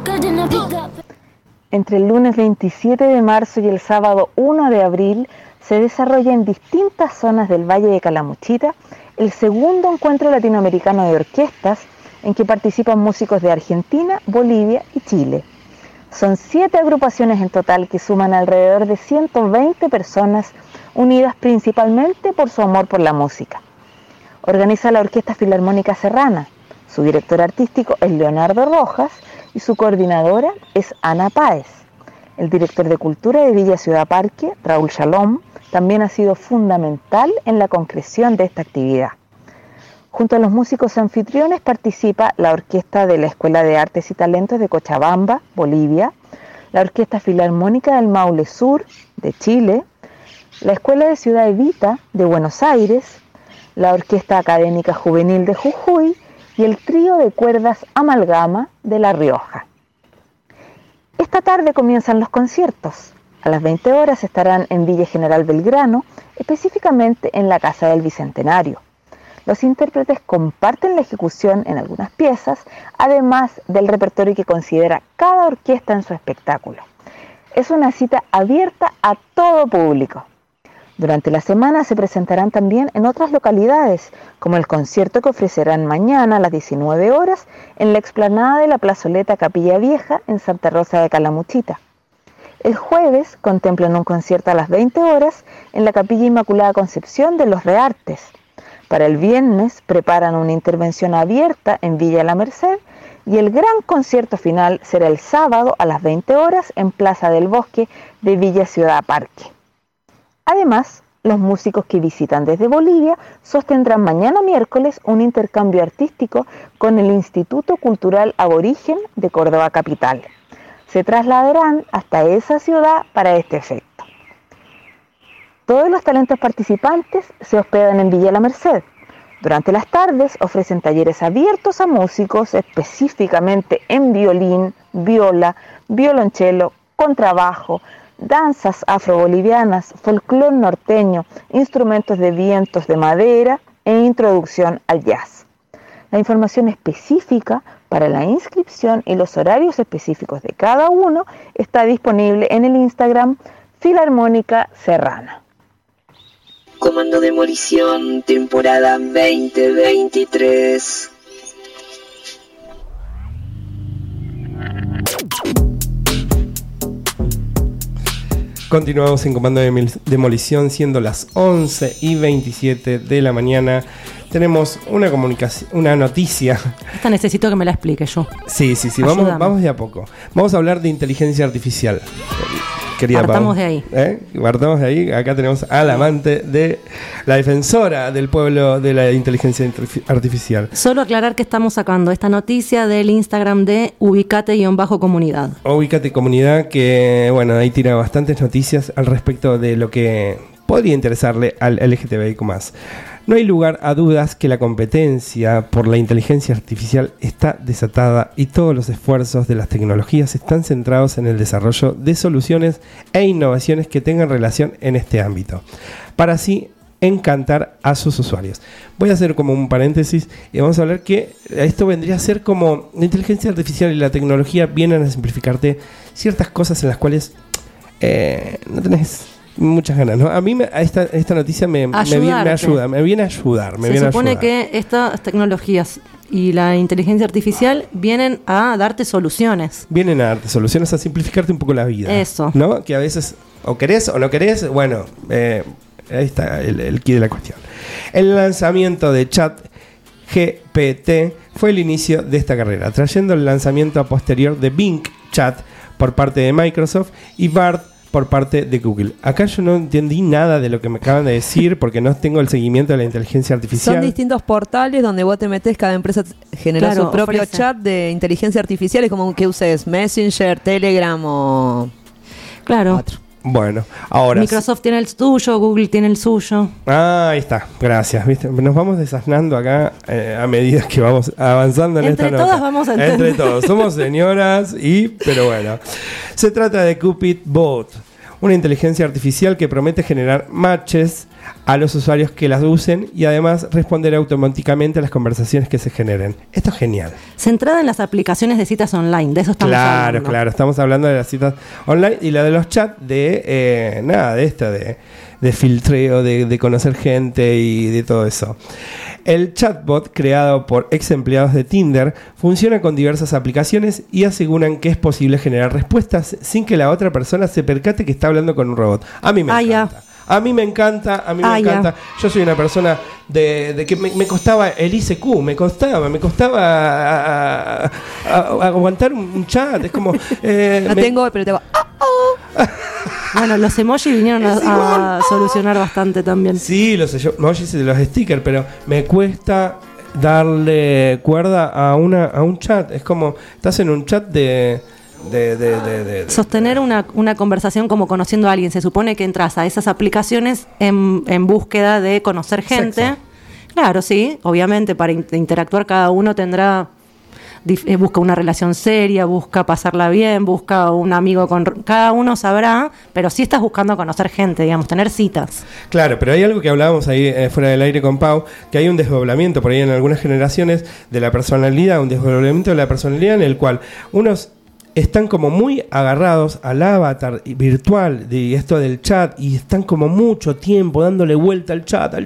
Entre el lunes 27 de marzo y el sábado 1 de abril se desarrolla en distintas zonas del Valle de Calamuchita el segundo encuentro latinoamericano de orquestas en que participan músicos de Argentina, Bolivia y Chile. Son 7 agrupaciones en total que suman alrededor de 120 personas unidas principalmente por su amor por la música. Organiza la Orquesta Filarmónica Serrana. Su director artístico es Leonardo Rojas y su coordinadora es Ana Páez. El director de Cultura de Villa Ciudad Parque, Raúl Shalom, también ha sido fundamental en la concreción de esta actividad. Junto a los músicos anfitriones participa la Orquesta de la Escuela de Artes y Talentos de Cochabamba, Bolivia, la Orquesta Filarmónica del Maule Sur de Chile, la Escuela de Ciudad Evita de Buenos Aires, la Orquesta Académica Juvenil de Jujuy y el trío de cuerdas Amalgama de La Rioja. Esta tarde comienzan los conciertos. A las 20 horas estarán en Villa General Belgrano, específicamente en la Casa del Bicentenario. Los intérpretes comparten la ejecución en algunas piezas, además del repertorio que considera cada orquesta en su espectáculo. Es una cita abierta a todo público. Durante la semana se presentarán también en otras localidades, como el concierto que ofrecerán mañana a las 19 horas en la explanada de la plazoleta Capilla Vieja en Santa Rosa de Calamuchita. El jueves contemplan un concierto a las 20 horas en la Capilla Inmaculada Concepción de Los Reartes. Para el viernes preparan una intervención abierta en Villa La Merced y el gran concierto final será el sábado a las 20 horas en Plaza del Bosque de Villa Ciudad Parque. Además, los músicos que visitan desde Bolivia sostendrán mañana miércoles un intercambio artístico con el Instituto Cultural Aborigen de Córdoba Capital. Se trasladarán hasta esa ciudad para este efecto. Todos los talentos participantes se hospedan en Villa La Merced. Durante las tardes ofrecen talleres abiertos a músicos, específicamente en violín, viola, violonchelo, contrabajo, danzas afrobolivianas, folclor norteño, instrumentos de vientos de madera e introducción al jazz. La información específica para la inscripción y los horarios específicos de cada uno está disponible en el Instagram Filarmónica Serrana. Comando Demolición, temporada 2023. Continuamos en Comando de Demolición, siendo las 11:27 de la mañana. Tenemos una comunicación, una noticia. Esta necesito que me la explique yo. Sí, vamos de a poco. Vamos a hablar de inteligencia artificial. Partamos de ahí. Partamos de ahí. Acá tenemos al amante de la defensora del pueblo de la inteligencia artificial. Solo aclarar que estamos sacando esta noticia del Instagram de ubicate_comunidad. Ubicate Comunidad, que bueno, ahí tira bastantes noticias al respecto de lo que podría interesarle al LGTBIQ+. No hay lugar a dudas que la competencia por la inteligencia artificial está desatada y todos los esfuerzos de las tecnologías están centrados en el desarrollo de soluciones e innovaciones que tengan relación en este ámbito, para así encantar a sus usuarios. Voy a hacer como un paréntesis y vamos a hablar que esto vendría a ser como la inteligencia artificial y la tecnología vienen a simplificarte ciertas cosas en las cuales no tenés muchas ganas, ¿no? A mí esta noticia me viene a ayudar. Se supone que estas tecnologías y la inteligencia artificial vienen a darte soluciones. Vienen a darte soluciones, a simplificarte un poco la vida. Eso. ¿No? Que a veces o querés o no querés, bueno, ahí está el quid de la cuestión. El lanzamiento de ChatGPT fue el inicio de esta carrera, trayendo el lanzamiento a posterior de Bing Chat por parte de Microsoft y Bard por parte de Google. Acá yo no entendí nada de lo que me acaban de decir porque no tengo el seguimiento de la inteligencia artificial. Son distintos portales donde vos te metés, cada empresa genera su propio chat de inteligencia artificial, es como que uses Messenger, Telegram o... Claro. Otro. Bueno, ahora... Microsoft tiene el suyo, Google tiene el suyo. Ahí está, gracias. ¿Viste? Nos vamos desasnando acá a medida que vamos avanzando en esta nota. Entre todas vamos a entender. Entre todos, somos señoras pero bueno. Se trata de Cupid Bot, una inteligencia artificial que promete generar matches a los usuarios que las usen y además responder automáticamente a las conversaciones que se generen. Esto es genial. Centrada en las aplicaciones de citas online, de eso estamos hablando. Claro, estamos hablando de las citas online y la de los chats de filtreo, de conocer gente y de todo eso. El chatbot, creado por ex empleados de Tinder, funciona con diversas aplicaciones y aseguran que es posible generar respuestas sin que la otra persona se percate que está hablando con un robot. A mí me encanta. A mí me encanta. Yo soy una persona de que me costaba el ICQ, me costaba aguantar un chat. Es como... tengo, pero tengo... Bueno, los emojis vinieron a solucionar bastante también. Sí, los emojis y los stickers, pero me cuesta darle cuerda a un chat. Es como, estás en un chat de sostener una conversación como conociendo a alguien. Se supone que entras a esas aplicaciones en búsqueda de conocer gente. Sexo. Claro, sí, obviamente para interactuar cada uno tendrá... busca una relación seria, busca pasarla bien, busca un amigo con... Cada uno sabrá, pero sí estás buscando conocer gente, digamos, tener citas. Claro, pero hay algo que hablábamos ahí fuera del aire con Pau, que hay un desdoblamiento por ahí en algunas generaciones de la personalidad, un desdoblamiento de la personalidad en el cual unos están como muy agarrados al avatar virtual de esto del chat y están como mucho tiempo dándole vuelta al chat,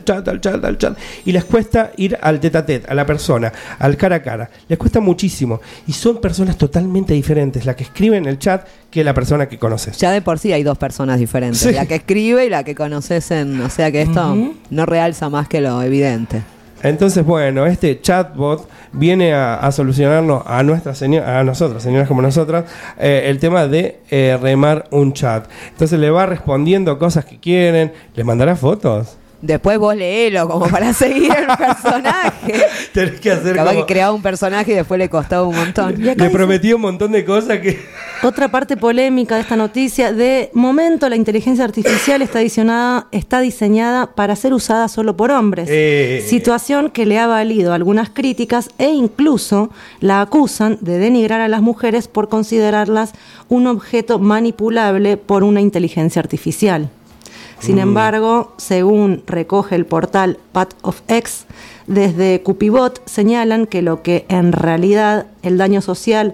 y les cuesta ir al tete a tete, a la persona, al cara a cara. Les cuesta muchísimo y son personas totalmente diferentes, la que escribe en el chat que la persona que conoces. Ya de por sí hay dos personas diferentes, Sí. la que escribe y la que conoces o sea que esto no realza más que lo evidente. Entonces, bueno, este chatbot viene a solucionarnos a nosotros, señoras como nosotras, el tema de remar un chat. Entonces le va respondiendo cosas que quieren, les mandará fotos. Después vos léelo como para seguir el personaje. Tenés que hacer Capaz como... que creaba un personaje y después le costaba un montón. Le prometí un montón de cosas que... Otra parte polémica de esta noticia: de momento la inteligencia artificial está diseñada para ser usada solo por hombres, situación que le ha valido algunas críticas e incluso la acusan de denigrar a las mujeres por considerarlas un objeto manipulable por una inteligencia artificial. Sin embargo, según recoge el portal Path of X, desde Cupibot señalan que lo que en realidad el daño social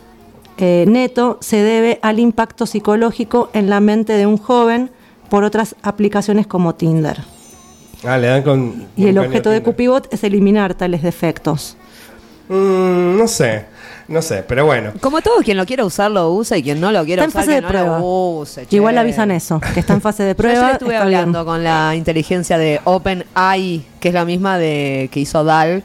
neto se debe al impacto psicológico en la mente de un joven por otras aplicaciones como Tinder. Le dan con... Y el objeto de Cupibot es eliminar tales defectos. No sé, pero bueno. Como todo, quien lo quiera usar lo usa y quien no lo quiera Está en usar fase que de prueba. no lo use. Che. Igual avisan eso, que está en fase de prueba. Yo ayer estuve está hablando bien. con la inteligencia de OpenAI, que es la misma que hizo DAL,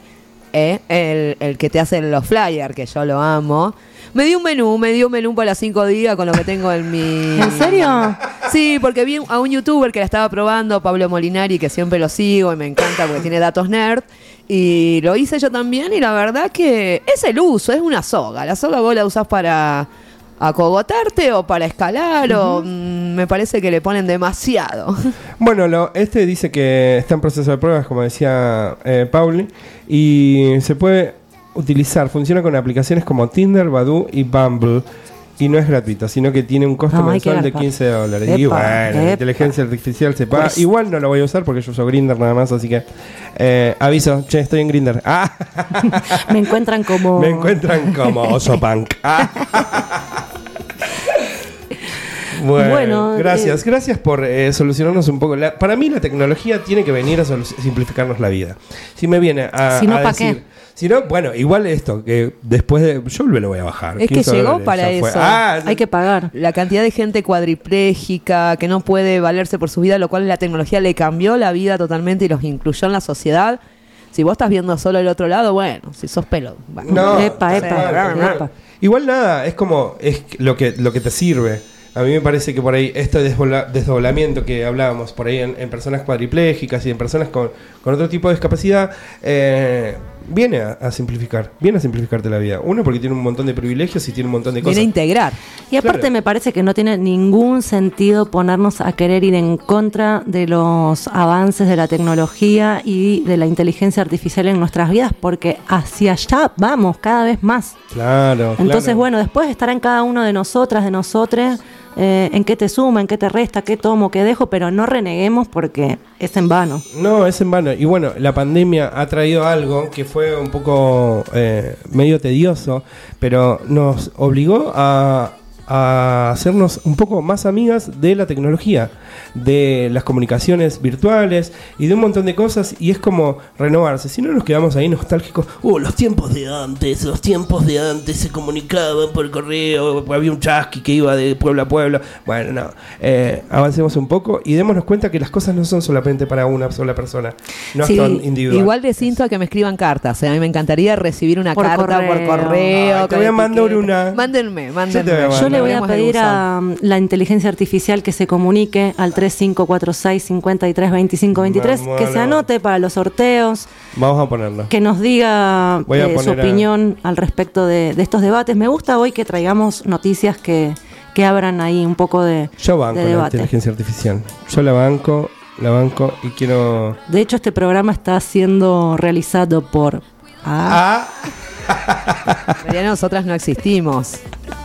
el que te hace los flyers, que yo lo amo. Me dio un menú para las 5 días con lo que tengo en mi... ¿En serio? Sí, porque vi a un youtuber que la estaba probando, Pablo Molinari, que siempre lo sigo y me encanta porque tiene datos nerd. Y lo hice yo también y la verdad que es el uso, es una soga. La soga vos la usás para acogotarte o para escalar o me parece que le ponen demasiado. Bueno, este dice que está en proceso de pruebas, como decía Pauli, y se puede utilizar, funciona con aplicaciones como Tinder, Badoo y Bumble. Y no es gratuito, sino que tiene un costo mensual de $15. Y bueno, la inteligencia artificial se paga. Pues, igual no lo voy a usar porque yo uso Grindr nada más, así que aviso, estoy en Grindr. Me encuentran como Oso Punk. Bueno, gracias por solucionarnos un poco. Para mí la tecnología tiene que venir a simplificarnos la vida. Si me viene a ¿para decir... qué? Si no, bueno, igual esto, que después de... Yo me lo voy a bajar. Es que llegó para eso. Hay que pagar. La cantidad de gente cuadripléjica que no puede valerse por su vida, lo cual la tecnología le cambió la vida totalmente y los incluyó en la sociedad. Si vos estás viendo solo el otro lado, bueno, si sos pelo. Bueno. No, Epa. Igual nada, es lo que te sirve. A mí me parece que por ahí este desdoblamiento que hablábamos por ahí en personas cuadriplégicas y en personas con otro tipo de discapacidad viene a simplificarte la vida. Uno, porque tiene un montón de privilegios y tiene un montón de cosas. Viene a integrar. Y aparte me parece que no tiene ningún sentido ponernos a querer ir en contra de los avances de la tecnología y de la inteligencia artificial en nuestras vidas, porque hacia allá vamos cada vez más. Claro. Entonces, bueno, después estará en cada uno de nosotras, de nosotres, en qué te suma, en qué te resta, qué tomo, qué dejo, pero no reneguemos porque es en vano. No, es en vano. Y bueno, la pandemia ha traído algo que fue un poco medio tedioso, pero nos obligó a hacernos un poco más amigas de la tecnología, de las comunicaciones virtuales y de un montón de cosas, y es como renovarse. Si no nos quedamos ahí nostálgicos, los tiempos de antes se comunicaban por correo, había un chasqui que iba de pueblo a pueblo. Bueno, no, avancemos un poco y démonos cuenta que las cosas no son solamente para una sola persona, no son individuales. Igual de cinto a que me escriban cartas, a mí me encantaría recibir una carta por correo. Te voy a mandar una. Mándenme. Yo le voy a pedir a la inteligencia artificial que se comunique a al 3546-532523, Vamos que a se la- anote para los sorteos, Vamos a ponerlo. que nos diga Voy a su poner opinión al respecto de estos debates. Me gusta hoy que traigamos noticias que abran ahí un poco de, Yo banco de la debate. inteligencia artificial. Yo la banco y quiero... De hecho, este programa está siendo realizado por... Ah. En realidad nosotras no existimos.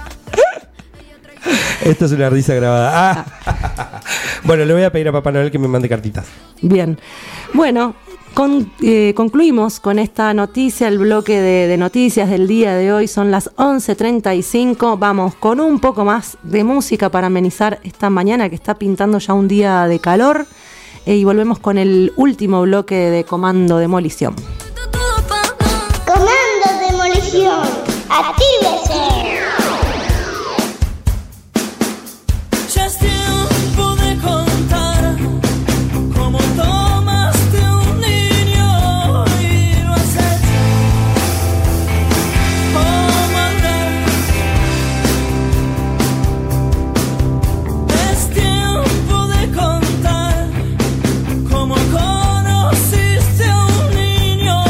Esto es una risa grabada. Bueno, le voy a pedir a Papá Noel que me mande cartitas. Bien. Bueno, concluimos con esta noticia, el bloque de noticias del día de hoy. Son las 11:35. Vamos con un poco más de música para amenizar esta mañana que está pintando ya un día de calor. Y volvemos con el último bloque de Comando Demolición. Comando Demolición, actívese. Ya es tiempo de contar cómo tomaste un niño y lo has hecho comandar. Es tiempo de contar cómo conociste a un niño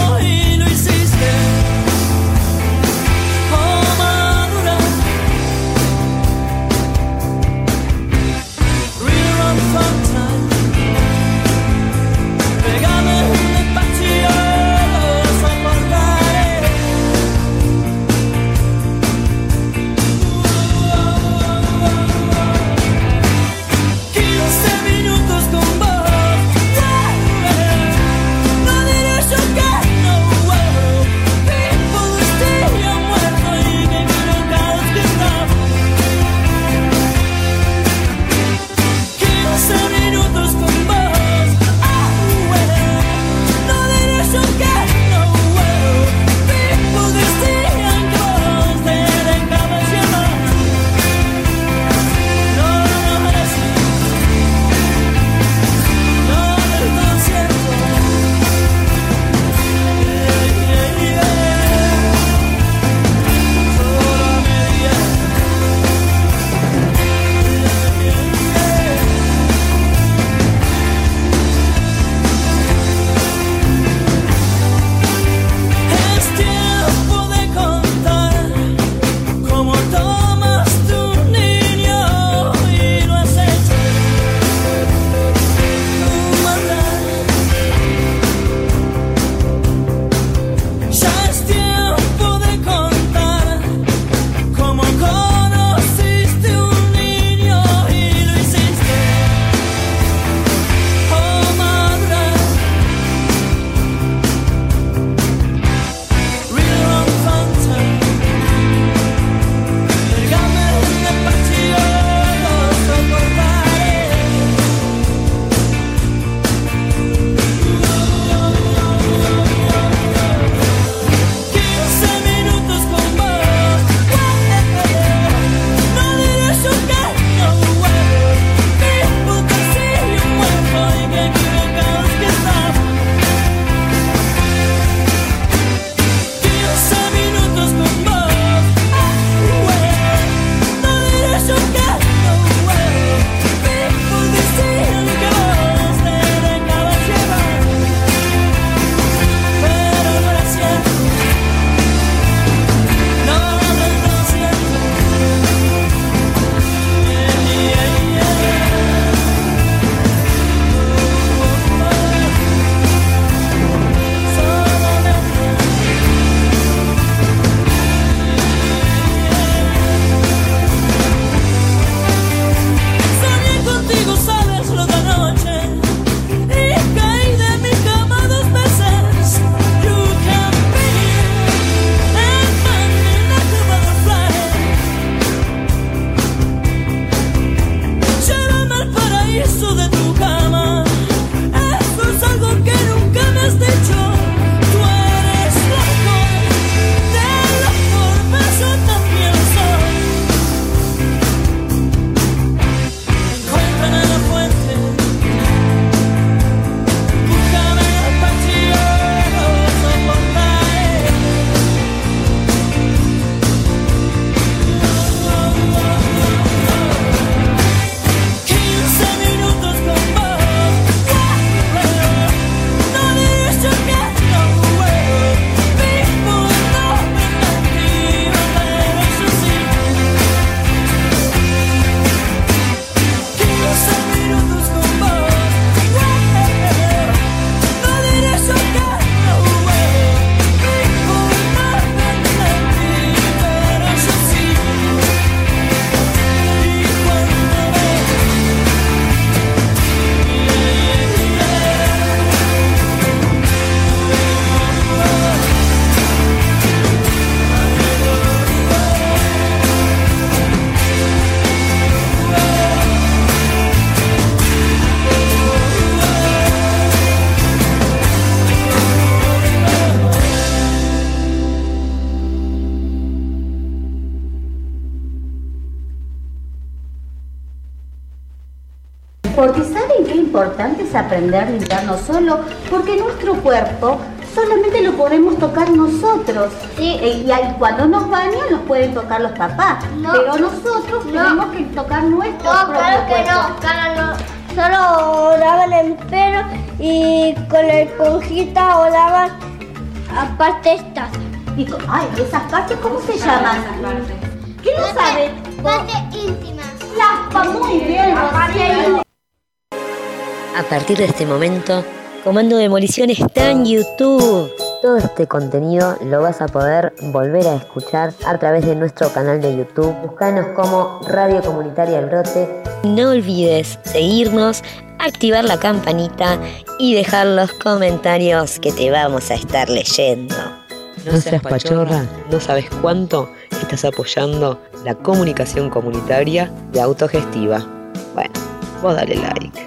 Porque ¿saben qué importante es aprender a limpiarnos solo? Porque nuestro cuerpo solamente lo podemos tocar nosotros. Sí. Y cuando nos bañan los pueden tocar los papás. No. Pero nosotros tenemos que tocar nuestro propio claro que cuerpo. no, claro no. Solo lavan el pelo y con la esponjita o lavan aparte estas. ¿Esas partes cómo se llaman? ¿Quién lo sabe? Partes íntimas. Muy bien, Rocío. A partir de este momento, Comando Demolición está en YouTube. Todo este contenido lo vas a poder volver a escuchar a través de nuestro canal de YouTube. Búscanos como Radio Comunitaria El Brote. No olvides seguirnos, activar la campanita y dejar los comentarios que te vamos a estar leyendo. No seas pachorra, no sabes cuánto estás apoyando la comunicación comunitaria y autogestiva. Bueno, vos dale like.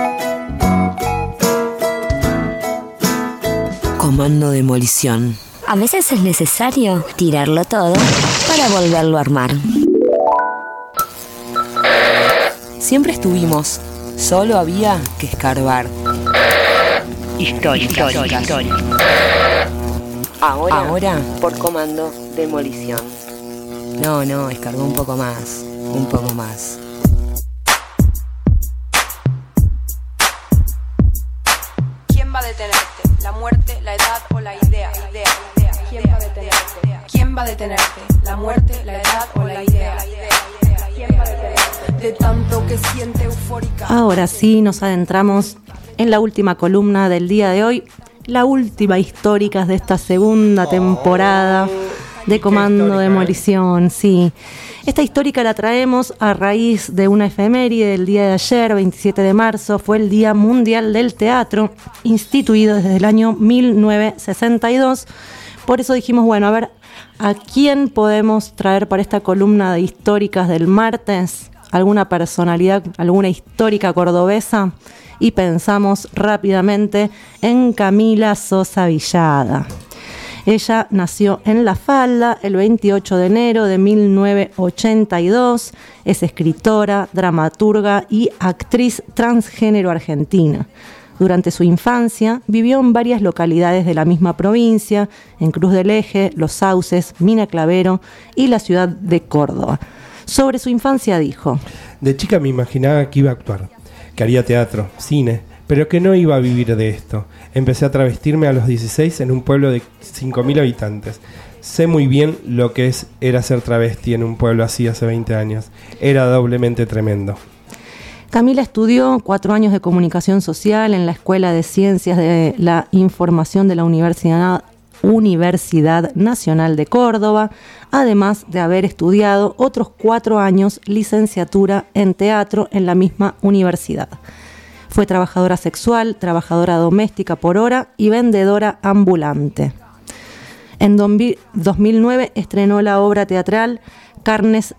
Comando Demolición. A veces es necesario tirarlo todo para volverlo a armar. Siempre estuvimos, solo había que escarbar. Historia. Ahora por Comando Demolición. No, escarbó un poco más. ¿Quién va a detenerte? ¿La muerte, la edad o la idea? ¿Quién va a detenerte? ¿Quién va a detenerte? ¿La muerte, la edad o la idea? ¿Quién va a detenerte? De tanto que siente eufórica. Ahora sí nos adentramos en la última columna del día de hoy, la última histórica de esta segunda temporada de Comando Demolición, sí. Esta histórica la traemos a raíz de una efeméride del día de ayer, 27 de marzo, fue el Día Mundial del Teatro, instituido desde el año 1962. Por eso dijimos, bueno, a ver, ¿a quién podemos traer para esta columna de históricas del martes? ¿Alguna personalidad, alguna histórica cordobesa? Y pensamos rápidamente en Camila Sosa Villada. Ella nació en La Falda el 28 de enero de 1982, es escritora, dramaturga y actriz transgénero argentina. Durante su infancia vivió en varias localidades de la misma provincia, en Cruz del Eje, Los Sauces, Mina Clavero y la ciudad de Córdoba. Sobre su infancia dijo: de chica me imaginaba que iba a actuar, que haría teatro, cine, pero que no iba a vivir de esto. Empecé a travestirme a los 16 en un pueblo de 5.000 habitantes. Sé muy bien lo que era ser travesti en un pueblo así hace 20 años. Era doblemente tremendo. Camila estudió 4 años de comunicación social en la Escuela de Ciencias de la Información de la Universidad Nacional de Córdoba, además de haber estudiado otros 4 años licenciatura en teatro en la misma universidad. Fue trabajadora sexual, trabajadora doméstica por hora y vendedora ambulante. En 2009 estrenó la obra teatral Carnes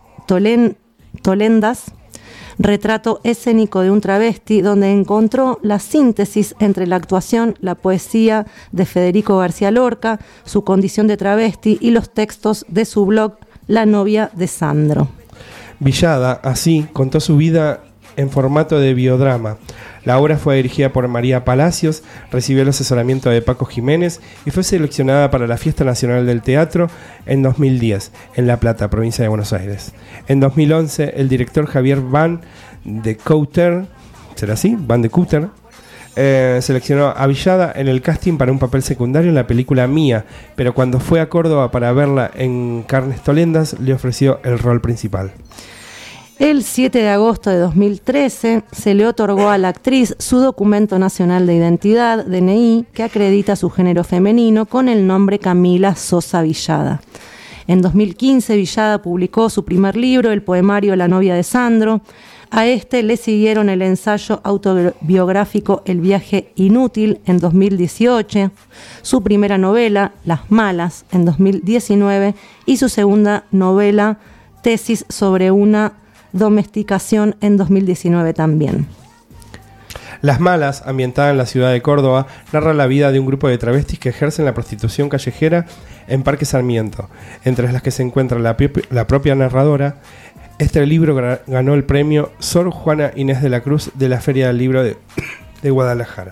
Tolendas, retrato escénico de un travesti, donde encontró la síntesis entre la actuación, la poesía de Federico García Lorca, su condición de travesti y los textos de su blog La novia de Sandro. Villada, así, contó su vida en formato de biodrama. La obra fue dirigida por María Palacios, recibió el asesoramiento de Paco Jiménez y fue seleccionada para la Fiesta Nacional del Teatro en 2010, en La Plata, provincia de Buenos Aires. En 2011, el director Javier Van de Couter, ¿será así? Van de Couter, seleccionó a Villada en el casting para un papel secundario en la película Mía, pero cuando fue a Córdoba para verla en Carnes Tolendas, le ofreció el rol principal. El 7 de agosto de 2013 se le otorgó a la actriz su documento nacional de identidad, DNI, que acredita su género femenino con el nombre Camila Sosa Villada. En 2015 Villada publicó su primer libro, el poemario La novia de Sandro. A este le siguieron el ensayo autobiográfico El viaje inútil en 2018, su primera novela Las malas en 2019 y su segunda novela Tesis sobre una domesticación en 2019 también. Las malas, ambientada en la ciudad de Córdoba, narra la vida de un grupo de travestis que ejercen la prostitución callejera en Parque Sarmiento, entre las que se encuentra la propia narradora. Este libro ganó el premio Sor Juana Inés de la Cruz de la Feria del Libro de Guadalajara.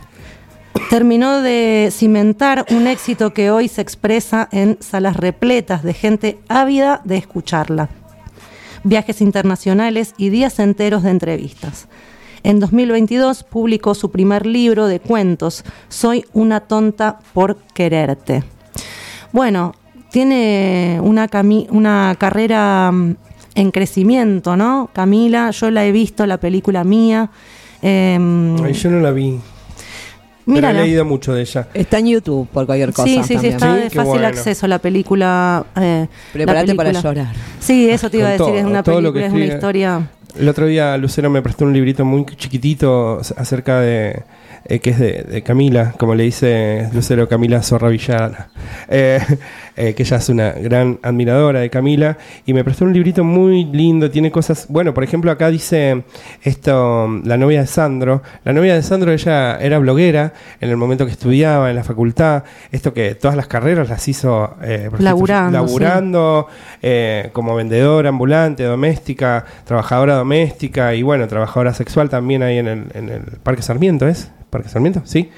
Terminó de cimentar un éxito que hoy se expresa en salas repletas de gente ávida de escucharla. Viajes internacionales y días enteros de entrevistas. En 2022 publicó su primer libro de cuentos, Soy una tonta por quererte. Bueno, tiene una carrera en crecimiento, ¿no? Camila, yo la he visto, la película Mía. Yo no la vi. Pero he leído mucho de ella. Está en YouTube por cualquier cosa. Sí, está de fácil acceso la película. Prepárate para llorar. Sí, eso te iba a decir, es una película, es una historia. El otro día Lucero me prestó un librito muy chiquitito acerca de que es de Camila, como le dice Lucero, Camila Zorra Villana, que ella es una gran admiradora de Camila, y me prestó un librito muy lindo, tiene cosas, bueno, por ejemplo acá dice esto, la novia de Sandro, ella era bloguera en el momento que estudiaba en la facultad, esto que todas las carreras las hizo laburando sí. Como vendedora ambulante, doméstica, trabajadora doméstica y bueno, trabajadora sexual también ahí en el Parque Sarmiento, ¿es? ¿Parque Sarmiento? Sí.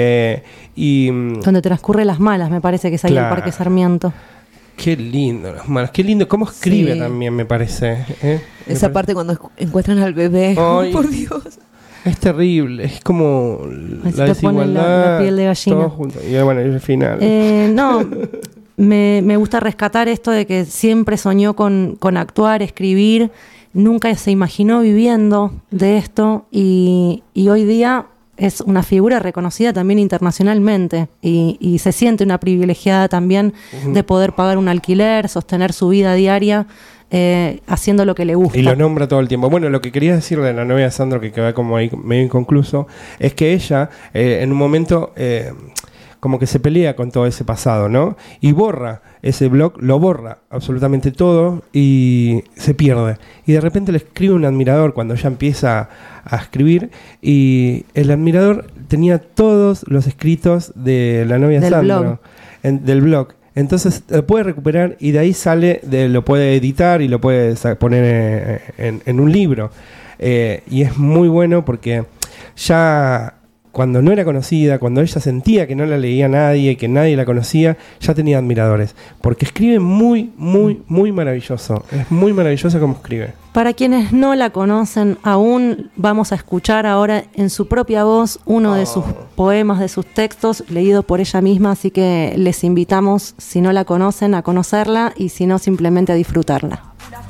Donde transcurre Las Malas, me parece que es ahí el Parque Sarmiento. Qué lindo, Las Malas. Qué lindo. Cómo escribe también, me parece. Esa parte cuando encuentran al bebé. Ay, por Dios. Es terrible. Es como la desigualdad. La piel de gallina. Todo junto. Y bueno, y el final. No, me gusta rescatar esto de que siempre soñó con actuar, escribir. Nunca se imaginó viviendo de esto. Y hoy día es una figura reconocida también internacionalmente y se siente una privilegiada también de poder pagar un alquiler, sostener su vida diaria haciendo lo que le gusta. Y lo nombra todo el tiempo. Bueno, lo que quería decirle a la novia de Sandro, que queda como ahí medio inconcluso, es que ella en un momento como que se pelea con todo ese pasado, ¿no? Y borra ese blog, lo borra absolutamente todo y se pierde. Y de repente le escribe un admirador cuando ella empieza a escribir y el admirador tenía todos los escritos de la novia Sandro del blog. Entonces lo puede recuperar y de ahí lo puede editar y lo puede poner en un libro. Y es muy bueno porque ya cuando no era conocida, cuando ella sentía que no la leía nadie, que nadie la conocía, ya tenía admiradores. Porque escribe muy, muy, muy maravilloso. Es muy maravilloso como escribe. Para quienes no la conocen aún, vamos a escuchar ahora en su propia voz uno de sus poemas, de sus textos, leído por ella misma. Así que les invitamos, si no la conocen, a conocerla y si no, simplemente a disfrutarla.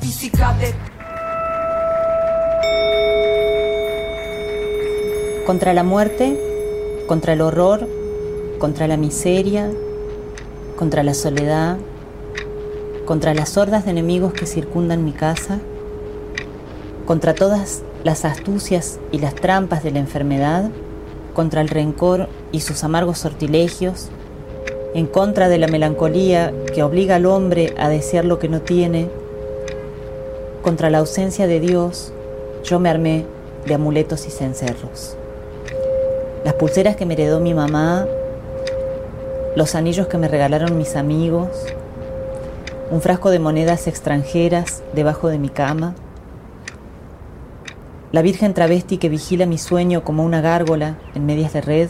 Contra la muerte, contra el horror, contra la miseria, contra la soledad, contra las hordas de enemigos que circundan mi casa, contra todas las astucias y las trampas de la enfermedad, contra el rencor y sus amargos sortilegios, en contra de la melancolía que obliga al hombre a desear lo que no tiene, contra la ausencia de Dios, yo me armé de amuletos y cencerros. Las pulseras que me heredó mi mamá, los anillos que me regalaron mis amigos, un frasco de monedas extranjeras debajo de mi cama, la virgen travesti que vigila mi sueño como una gárgola en medias de red,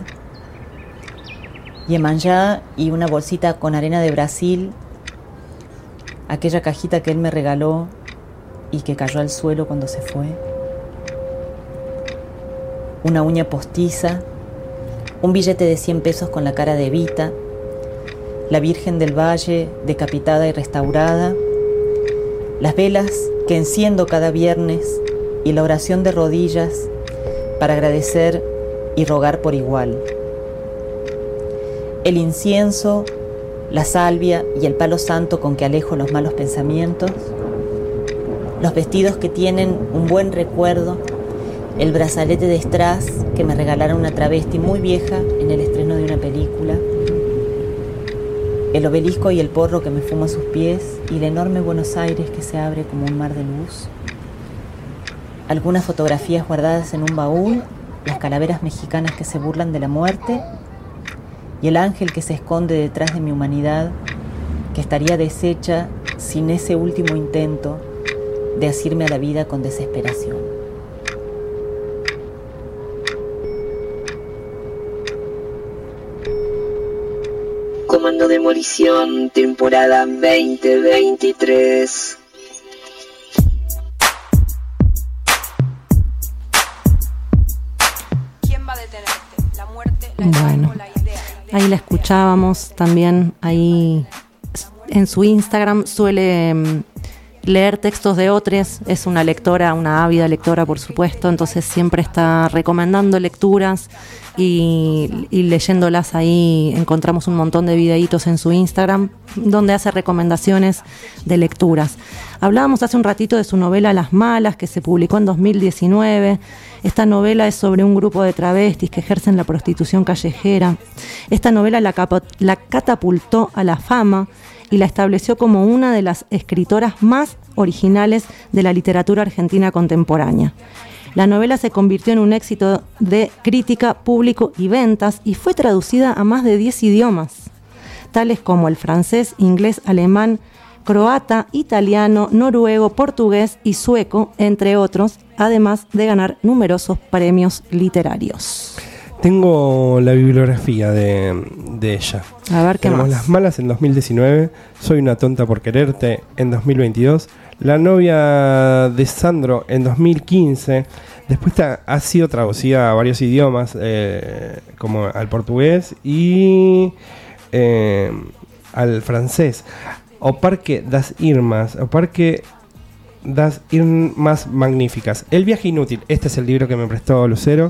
Iemanjá y una bolsita con arena de Brasil, aquella cajita que él me regaló y que cayó al suelo cuando se fue, una uña postiza, un billete de 100 pesos con la cara de Evita, la Virgen del Valle decapitada y restaurada, las velas que enciendo cada viernes y la oración de rodillas para agradecer y rogar por igual. El incienso, la salvia y el palo santo con que alejo los malos pensamientos, los vestidos que tienen un buen recuerdo, el brazalete de strass que me regalaron una travesti muy vieja en el estreno de una película, el obelisco y el porro que me fumo a sus pies y el enorme Buenos Aires que se abre como un mar de luz, algunas fotografías guardadas en un baúl, las calaveras mexicanas que se burlan de la muerte y el ángel que se esconde detrás de mi humanidad, que estaría deshecha sin ese último intento de asirme a la vida con desesperación. Comando Demolición, temporada 2023. ¿Quién va a detenerte? La muerte, la edad Bueno, o la idea. ahí la escuchábamos también, ahí en su Instagram suele leer textos de otros, es una lectora, una ávida lectora por supuesto, entonces siempre está recomendando lecturas y leyéndolas. Ahí encontramos un montón de videitos en su Instagram donde hace recomendaciones de lecturas. Hablábamos hace un ratito de su novela Las Malas, que se publicó en 2019. Esta novela es sobre un grupo de travestis que ejercen la prostitución callejera. Esta novela la catapultó a la fama y la estableció como una de las escritoras más originales de la literatura argentina contemporánea. La novela se convirtió en un éxito de crítica, público y ventas y fue traducida a más de 10 idiomas, tales como el francés, inglés, alemán, croata, italiano, noruego, portugués y sueco, entre otros, además de ganar numerosos premios literarios. Tengo la bibliografía de ella. A ver qué Tenemos más. Las Malas en 2019, Soy una tonta por quererte en 2022, La novia de Sandro en 2015. Después ha sido traducida a varios idiomas, como al portugués y al francés. O Parque das Irmas Magníficas. El viaje inútil. Este es el libro que me prestó Lucero.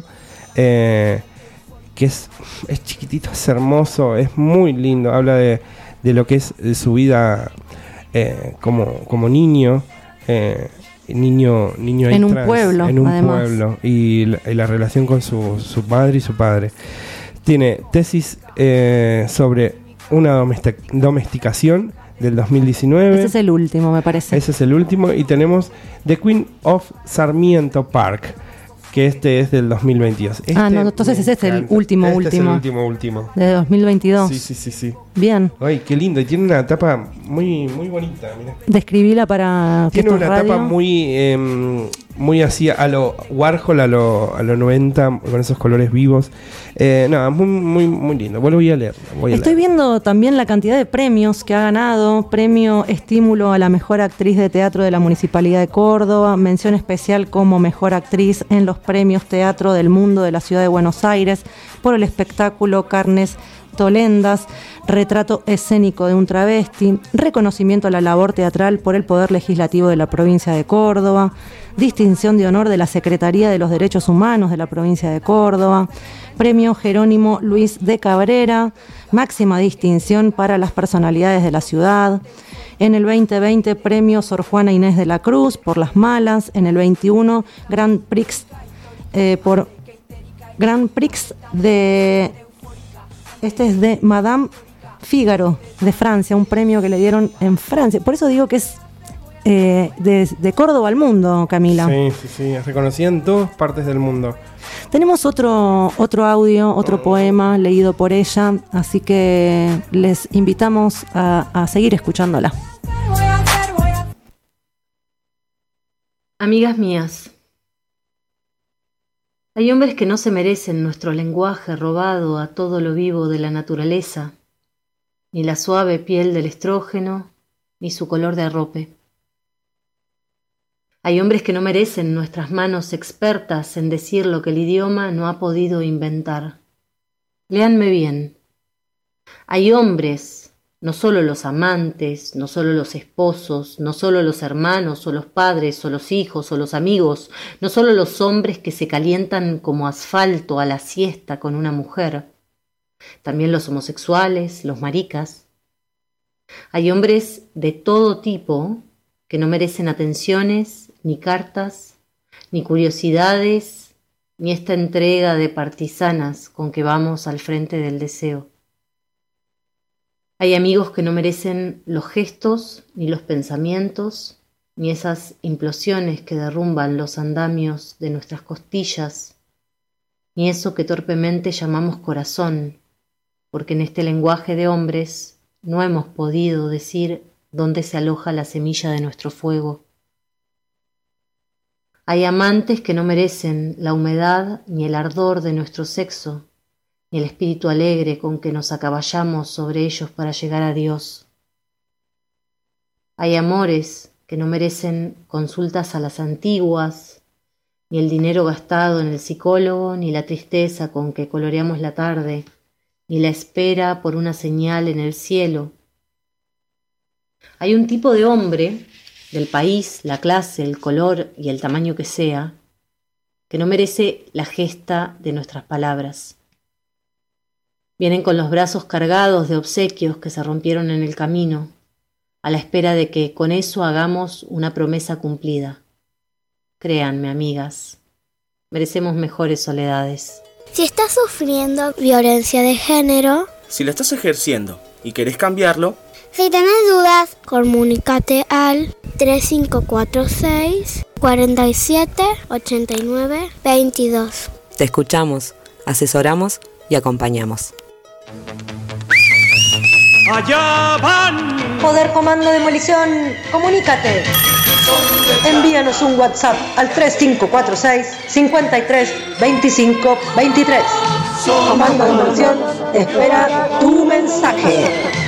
Que es chiquitito, es hermoso, es muy lindo. Habla de lo que es su vida como niño. Niño en un pueblo, en un además. pueblo y la relación con su madre y su padre. Tiene tesis sobre una domesticación del 2019. Ese es el último, me parece. Ese es el último. Y tenemos The Queen of Sarmiento Park, que este es del 2022. No, entonces ese es el último. Es el último. De 2022. Sí. Bien. Ay, qué lindo. Y tiene una tapa muy bonita. Mirá. Describíla para que Tiene esto una es radio. tapa muy así a lo Warhol, a lo 90, con esos colores vivos. Muy lindo. Voy a leer. Estoy viendo también la cantidad de premios que ha ganado. Premio Estímulo a la Mejor Actriz de Teatro de la Municipalidad de Córdoba. Mención especial como Mejor Actriz en los Premios Teatro del Mundo de la Ciudad de Buenos Aires por el espectáculo Carnes Tolendas. Retrato escénico de un travesti. Reconocimiento a la labor teatral por el Poder Legislativo de la Provincia de Córdoba. Distinción de honor de la Secretaría de los Derechos Humanos de la Provincia de Córdoba. Premio Jerónimo Luis de Cabrera. Máxima distinción para las personalidades de la ciudad. En el 2020, premio Sor Juana Inés de la Cruz por Las Malas. En el 21, Grand Prix por Grand Prix de... Este es de Madame Figaro de Francia, un premio que le dieron en Francia. Por eso digo que es de Córdoba al mundo, Camila. Sí, es reconocida en todas partes del mundo. Tenemos otro audio, otro poema leído por ella, así que les invitamos a seguir escuchándola. Amigas mías, hay hombres que no se merecen nuestro lenguaje robado a todo lo vivo de la naturaleza, ni la suave piel del estrógeno, ni su color de arrope. Hay hombres que no merecen nuestras manos expertas en decir lo que el idioma no ha podido inventar. Léanme bien. Hay hombres, no solo los amantes, no solo los esposos, no solo los hermanos o los padres o los hijos o los amigos, no solo los hombres que se calientan como asfalto a la siesta con una mujer, también los homosexuales, los maricas. Hay hombres de todo tipo que no merecen atenciones, ni cartas, ni curiosidades, ni esta entrega de partisanas con que vamos al frente del deseo. Hay amigos que no merecen los gestos, ni los pensamientos, ni esas implosiones que derrumban los andamios de nuestras costillas, ni eso que torpemente llamamos corazón, porque en este lenguaje de hombres no hemos podido decir dónde se aloja la semilla de nuestro fuego. Hay amantes que no merecen la humedad ni el ardor de nuestro sexo, ni el espíritu alegre con que nos acaballamos sobre ellos para llegar a Dios. Hay amores que no merecen consultas a las antiguas, ni el dinero gastado en el psicólogo, ni la tristeza con que coloreamos la tarde, ni la espera por una señal en el cielo. Hay un tipo de hombre, del país, la clase, el color y el tamaño que sea, que no merece la gesta de nuestras palabras. Vienen con los brazos cargados de obsequios que se rompieron en el camino, a la espera de que con eso hagamos una promesa cumplida. Créanme, amigas, merecemos mejores soledades. Si estás sufriendo violencia de género, si la estás ejerciendo y querés cambiarlo, si tenés dudas, comunícate al 3546 47 89 22. Te escuchamos, asesoramos y acompañamos. ¡Allá van! Poder Comando Demolición, comunícate. Envíanos un WhatsApp al 3546 53 25 23. Comando Demolición espera tu mensaje.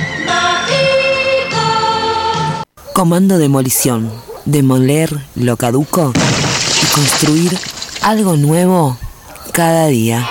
Comando Demolición. Demoler lo caduco y construir algo nuevo cada día.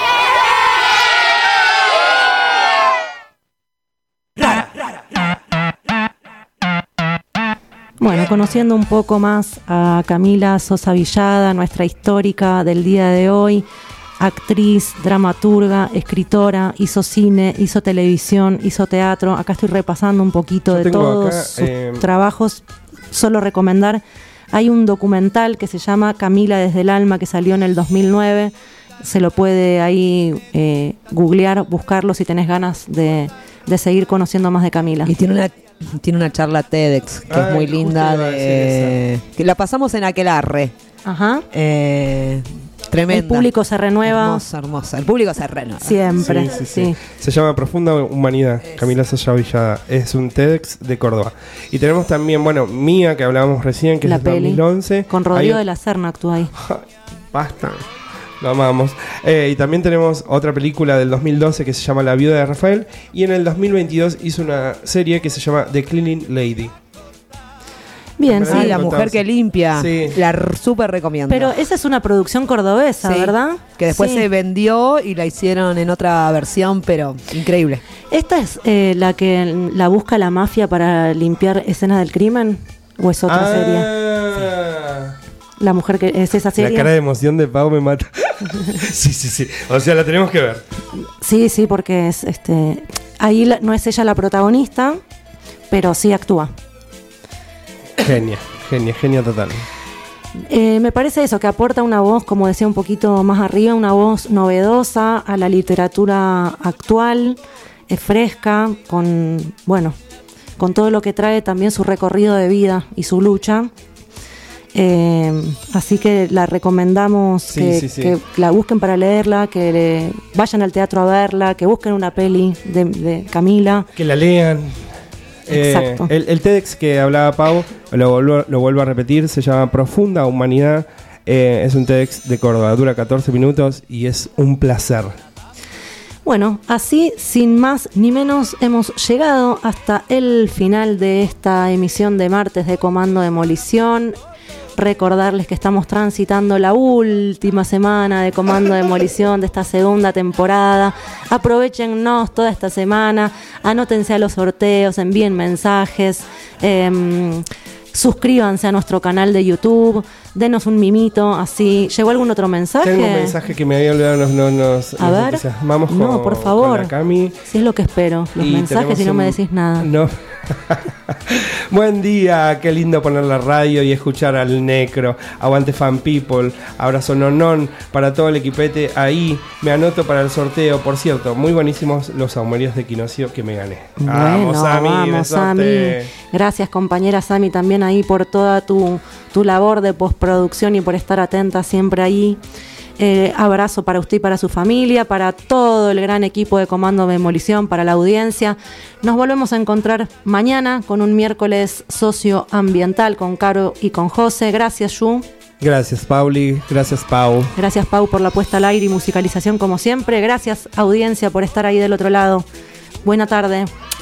Bueno, conociendo un poco más a Camila Sosa Villada, nuestra histórica del día de hoy, actriz, dramaturga, escritora, hizo cine, hizo televisión, hizo teatro. Acá estoy repasando un poquito de todos sus trabajos. Solo recomendar, hay un documental que se llama Camila desde el alma, que salió en el 2009. Se lo puede ahí googlear, buscarlo si tenés ganas de seguir conociendo más de Camila. Y tiene una charla TEDx que es muy linda, que la pasamos en Aquelarre. Ajá. Tremenda. El público se renueva. Hermosa. El público se renueva. Siempre. Sí. Se llama Profunda Humanidad. Camila Sosa Villada. Es un TEDx de Córdoba. Y tenemos también, Mía, que hablábamos recién, que la es de 2011. Con Rodrigo de la Serna actúa ahí. Basta. Lo amamos. Y también tenemos otra película del 2012 que se llama La viuda de Rafael. Y en el 2022 hizo una serie que se llama The Cleaning Lady. Bien, sí. La mujer que limpia. Sí. La súper recomiendo. Pero esa es una producción cordobesa, sí, ¿verdad? Que después se vendió y la hicieron en otra versión, pero increíble. ¿Esta es la que la busca la mafia para limpiar escenas del crimen? ¿O es otra serie? Sí. La mujer que es esa serie. La cara de emoción de Pau me mata. Sí. O sea, la tenemos que ver. Sí, porque es ahí no es ella la protagonista, pero sí actúa. Genia total. Me parece eso, que aporta una voz, como decía un poquito más arriba, una voz novedosa a la literatura actual, fresca, con todo lo que trae también su recorrido de vida y su lucha. Así que la recomendamos que la busquen para leerla, que vayan al teatro a verla, que busquen una peli de Camila. Que la lean. Exacto. El TEDx que hablaba Pau, lo vuelvo a repetir, se llama Profunda Humanidad. Es un TEDx de Córdoba, dura 14 minutos y es un placer. Bueno, así, sin más ni menos, hemos llegado hasta el final de esta emisión de martes de Comando Demolición. Recordarles que estamos transitando la última semana de Comando Demolición de esta segunda temporada. Aprovéchennos toda esta semana, anótense a los sorteos, envíen mensajes, suscríbanse a nuestro canal de YouTube, denos un mimito, así. ¿Llegó algún otro mensaje? Tengo un mensaje que me había olvidado, nos entusiasmamos por favor, con la Cami. Si es lo que espero, los mensajes y no me decís nada. No. Buen día, qué lindo poner la radio y escuchar al Necro. Aguante Fan People, abrazo nonón para todo el equipete ahí. Me anoto para el sorteo. Por cierto, muy buenísimos los saumerios de Quinocio que me gané. Vamos, Sami. Gracias, compañera Sami, también ahí por toda tu labor de postproducción y por estar atenta siempre ahí. Abrazo para usted y para su familia, para todo el gran equipo de Comando Demolición, para la audiencia. Nos volvemos a encontrar mañana con un miércoles socioambiental con Caro y con José. Gracias, Yu. Gracias, Pauli. Gracias, Pau. Gracias, Pau, por la puesta al aire y musicalización como siempre. Gracias, audiencia, por estar ahí del otro lado. Buena tarde.